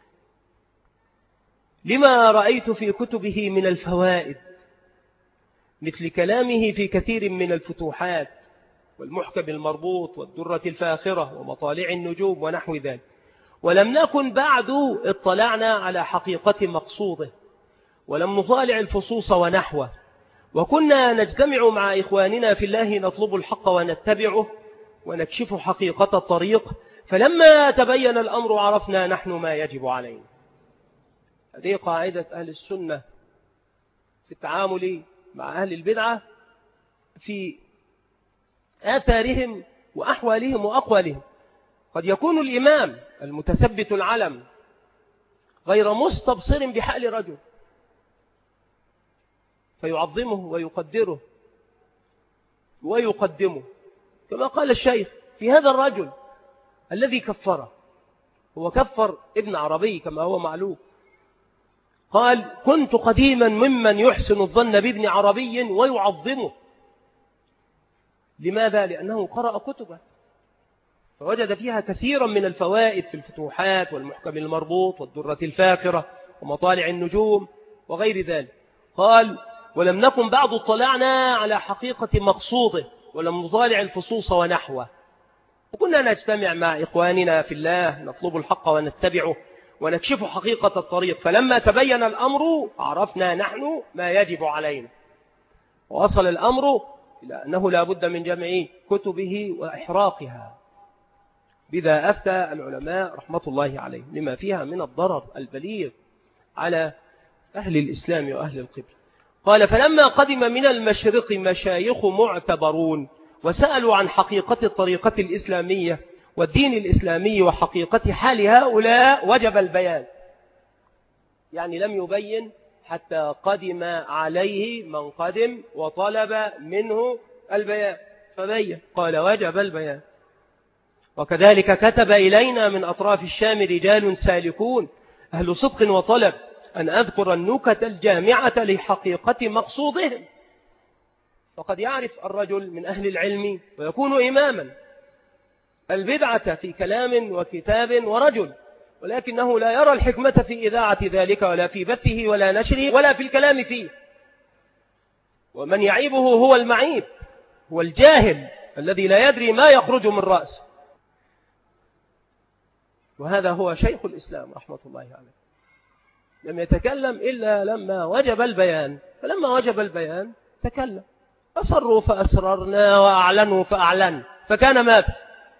لما رأيت في كتبه من الفوائد، مثل كلامه في كثير من الفتوحات والمحكم المربوط والدرة الفاخرة ومطالع النجوم ونحو ذلك، ولم نكن بعد اطلعنا على حقيقة مقصوده ولم نطالع الفصوص ونحوه، وكنا نجتمع مع إخواننا في الله نطلب الحق ونتبعه ونكشف حقيقة الطريق، فلما تبين الأمر عرفنا نحن ما يجب علينا. هذه قاعدة أهل السنة في التعامل مع أهل البدعة في آثارهم وأحوالهم وأقوالهم. قد يكون الإمام المتثبت العلم غير مستبصر بحال رجل فيعظمه ويقدره ويقدمه، كما قال الشيخ في هذا الرجل الذي كفره، هو كفر ابن عربي كما هو معلوم. قال: كنت قديما ممن يحسن الظن بابن عربي ويعظمه. لماذا؟ لأنه قرأ كتبه فوجد فيها كثيرا من الفوائد في الفتوحات والمحكم المربوط والدرة الفاخرة ومطالع النجوم وغير ذلك. قال: ولم نكن بعد اطلعنا على حقيقة مقصوده ولم نطالع الفصوص ونحوه، وكنا نجتمع مع إخواننا في الله نطلب الحق ونتبعه ونكشف حقيقة الطريق، فلما تبين الأمر عرفنا نحن ما يجب علينا، ووصل الأمر إلى أنه لا بد من جمع كتبه وإحراقها. بذا أفتى العلماء رحمة الله عليهم لما فيها من الضرر البليغ على أهل الإسلام وأهل القبلة. قال: فلما قدم من المشرق مشايخ معتبرون وسألوا عن حقيقة الطريقة الإسلامية والدين الإسلامي وحقيقة حال هؤلاء وجب البيان، يعني لم يبين حتى قدم عليه من قدم وطلب منه البيان فبين، قال: وجب البيان. وكذلك كتب إلينا من أطراف الشام رجال سالكون أهل صدق وطلب أن أذكر النكت الجامعة لحقيقة مقصودهم. فقد يعرف الرجل من أهل العلم ويكون إماما البدعة في كلام وكتاب ورجل، ولكنه لا يرى الحكمة في إذاعة ذلك ولا في بثه ولا نشره ولا في الكلام فيه. ومن يعيبه هو المعيب، هو الجاهل الذي لا يدري ما يخرج من رأسه. وهذا هو شيخ الإسلام رحمة الله عليه، لم يتكلم إلا لما وجب البيان، فلما وجب البيان تكلم. أصروا فأسررنا وأعلنوا فأعلن، فكان ماذا؟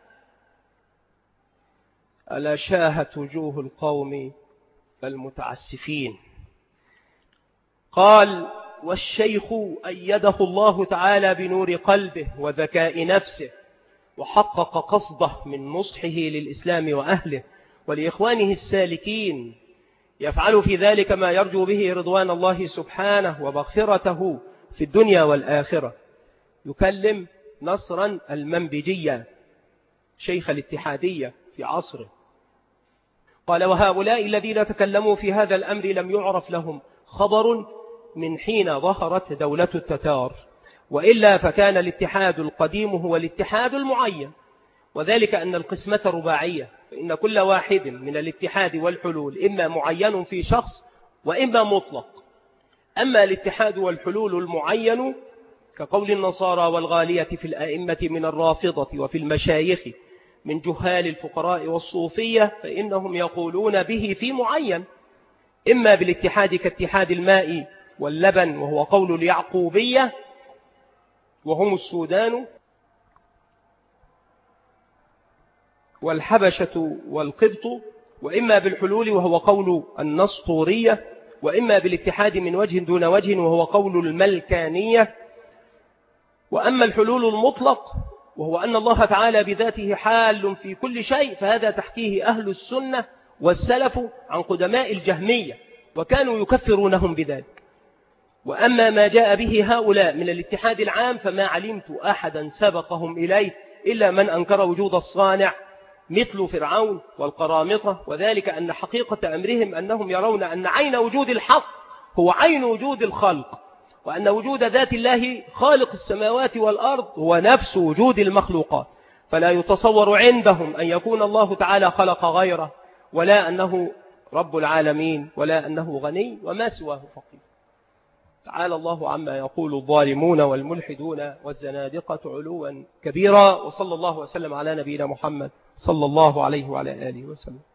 ألا شاهت وجوه القوم المتعسفين. قال: والشيخ أيده الله تعالى بنور قلبه وذكاء نفسه، وحقق قصده من نصحه للإسلام وأهله ولإخوانه السالكين، يفعل في ذلك ما يرجو به رضوان الله سبحانه ومغفرته في الدنيا والآخرة. يكلم نصرا المنبجية شيخ الاتحادية في عصره. قال: وهؤلاء الذين تكلموا في هذا الأمر لم يعرف لهم خبر من حين ظهرت دولة التتار، وإلا فكان الاتحاد القديم هو الاتحاد المعين، وذلك أن القسمة رباعية، فإن كل واحد من الاتحاد والحلول إما معين في شخص وإما مطلق. أما الاتحاد والحلول المعين كقول النصارى والغالية في الأئمة من الرافضة وفي المشايخ من جهال الفقراء والصوفية، فإنهم يقولون به في معين، إما بالاتحاد كاتحاد الماء واللبن وهو قول اليعقوبية وهم السودان والحبشة والقبط، وإما بالحلول وهو قول النسطورية، وإما بالاتحاد من وجه دون وجه وهو قول الملكانية. وأما الحلول المطلق وهو أن الله تعالى بذاته حال في كل شيء، فهذا تحكيه أهل السنة والسلف عن قدماء الجهمية، وكانوا يكفرونهم بذلك. وأما ما جاء به هؤلاء من الاتحاد العام فما علمت أحدا سبقهم إليه إلا من أنكر وجود الصانع مثل فرعون والقرامطة، وذلك أن حقيقة أمرهم أنهم يرون أن عين وجود الحق هو عين وجود الخلق، وأن وجود ذات الله خالق السماوات والأرض هو نفس وجود المخلوقات، فلا يتصور عندهم أن يكون الله تعالى خلق غيره، ولا أنه رب العالمين، ولا أنه غني وما سواه فقير. تعالى الله عما يقول الظالمون والملحدون والزنادقة علوا كبيرا. وصلى الله وسلم على نبينا محمد صلى الله عليه وعلى آله وسلم.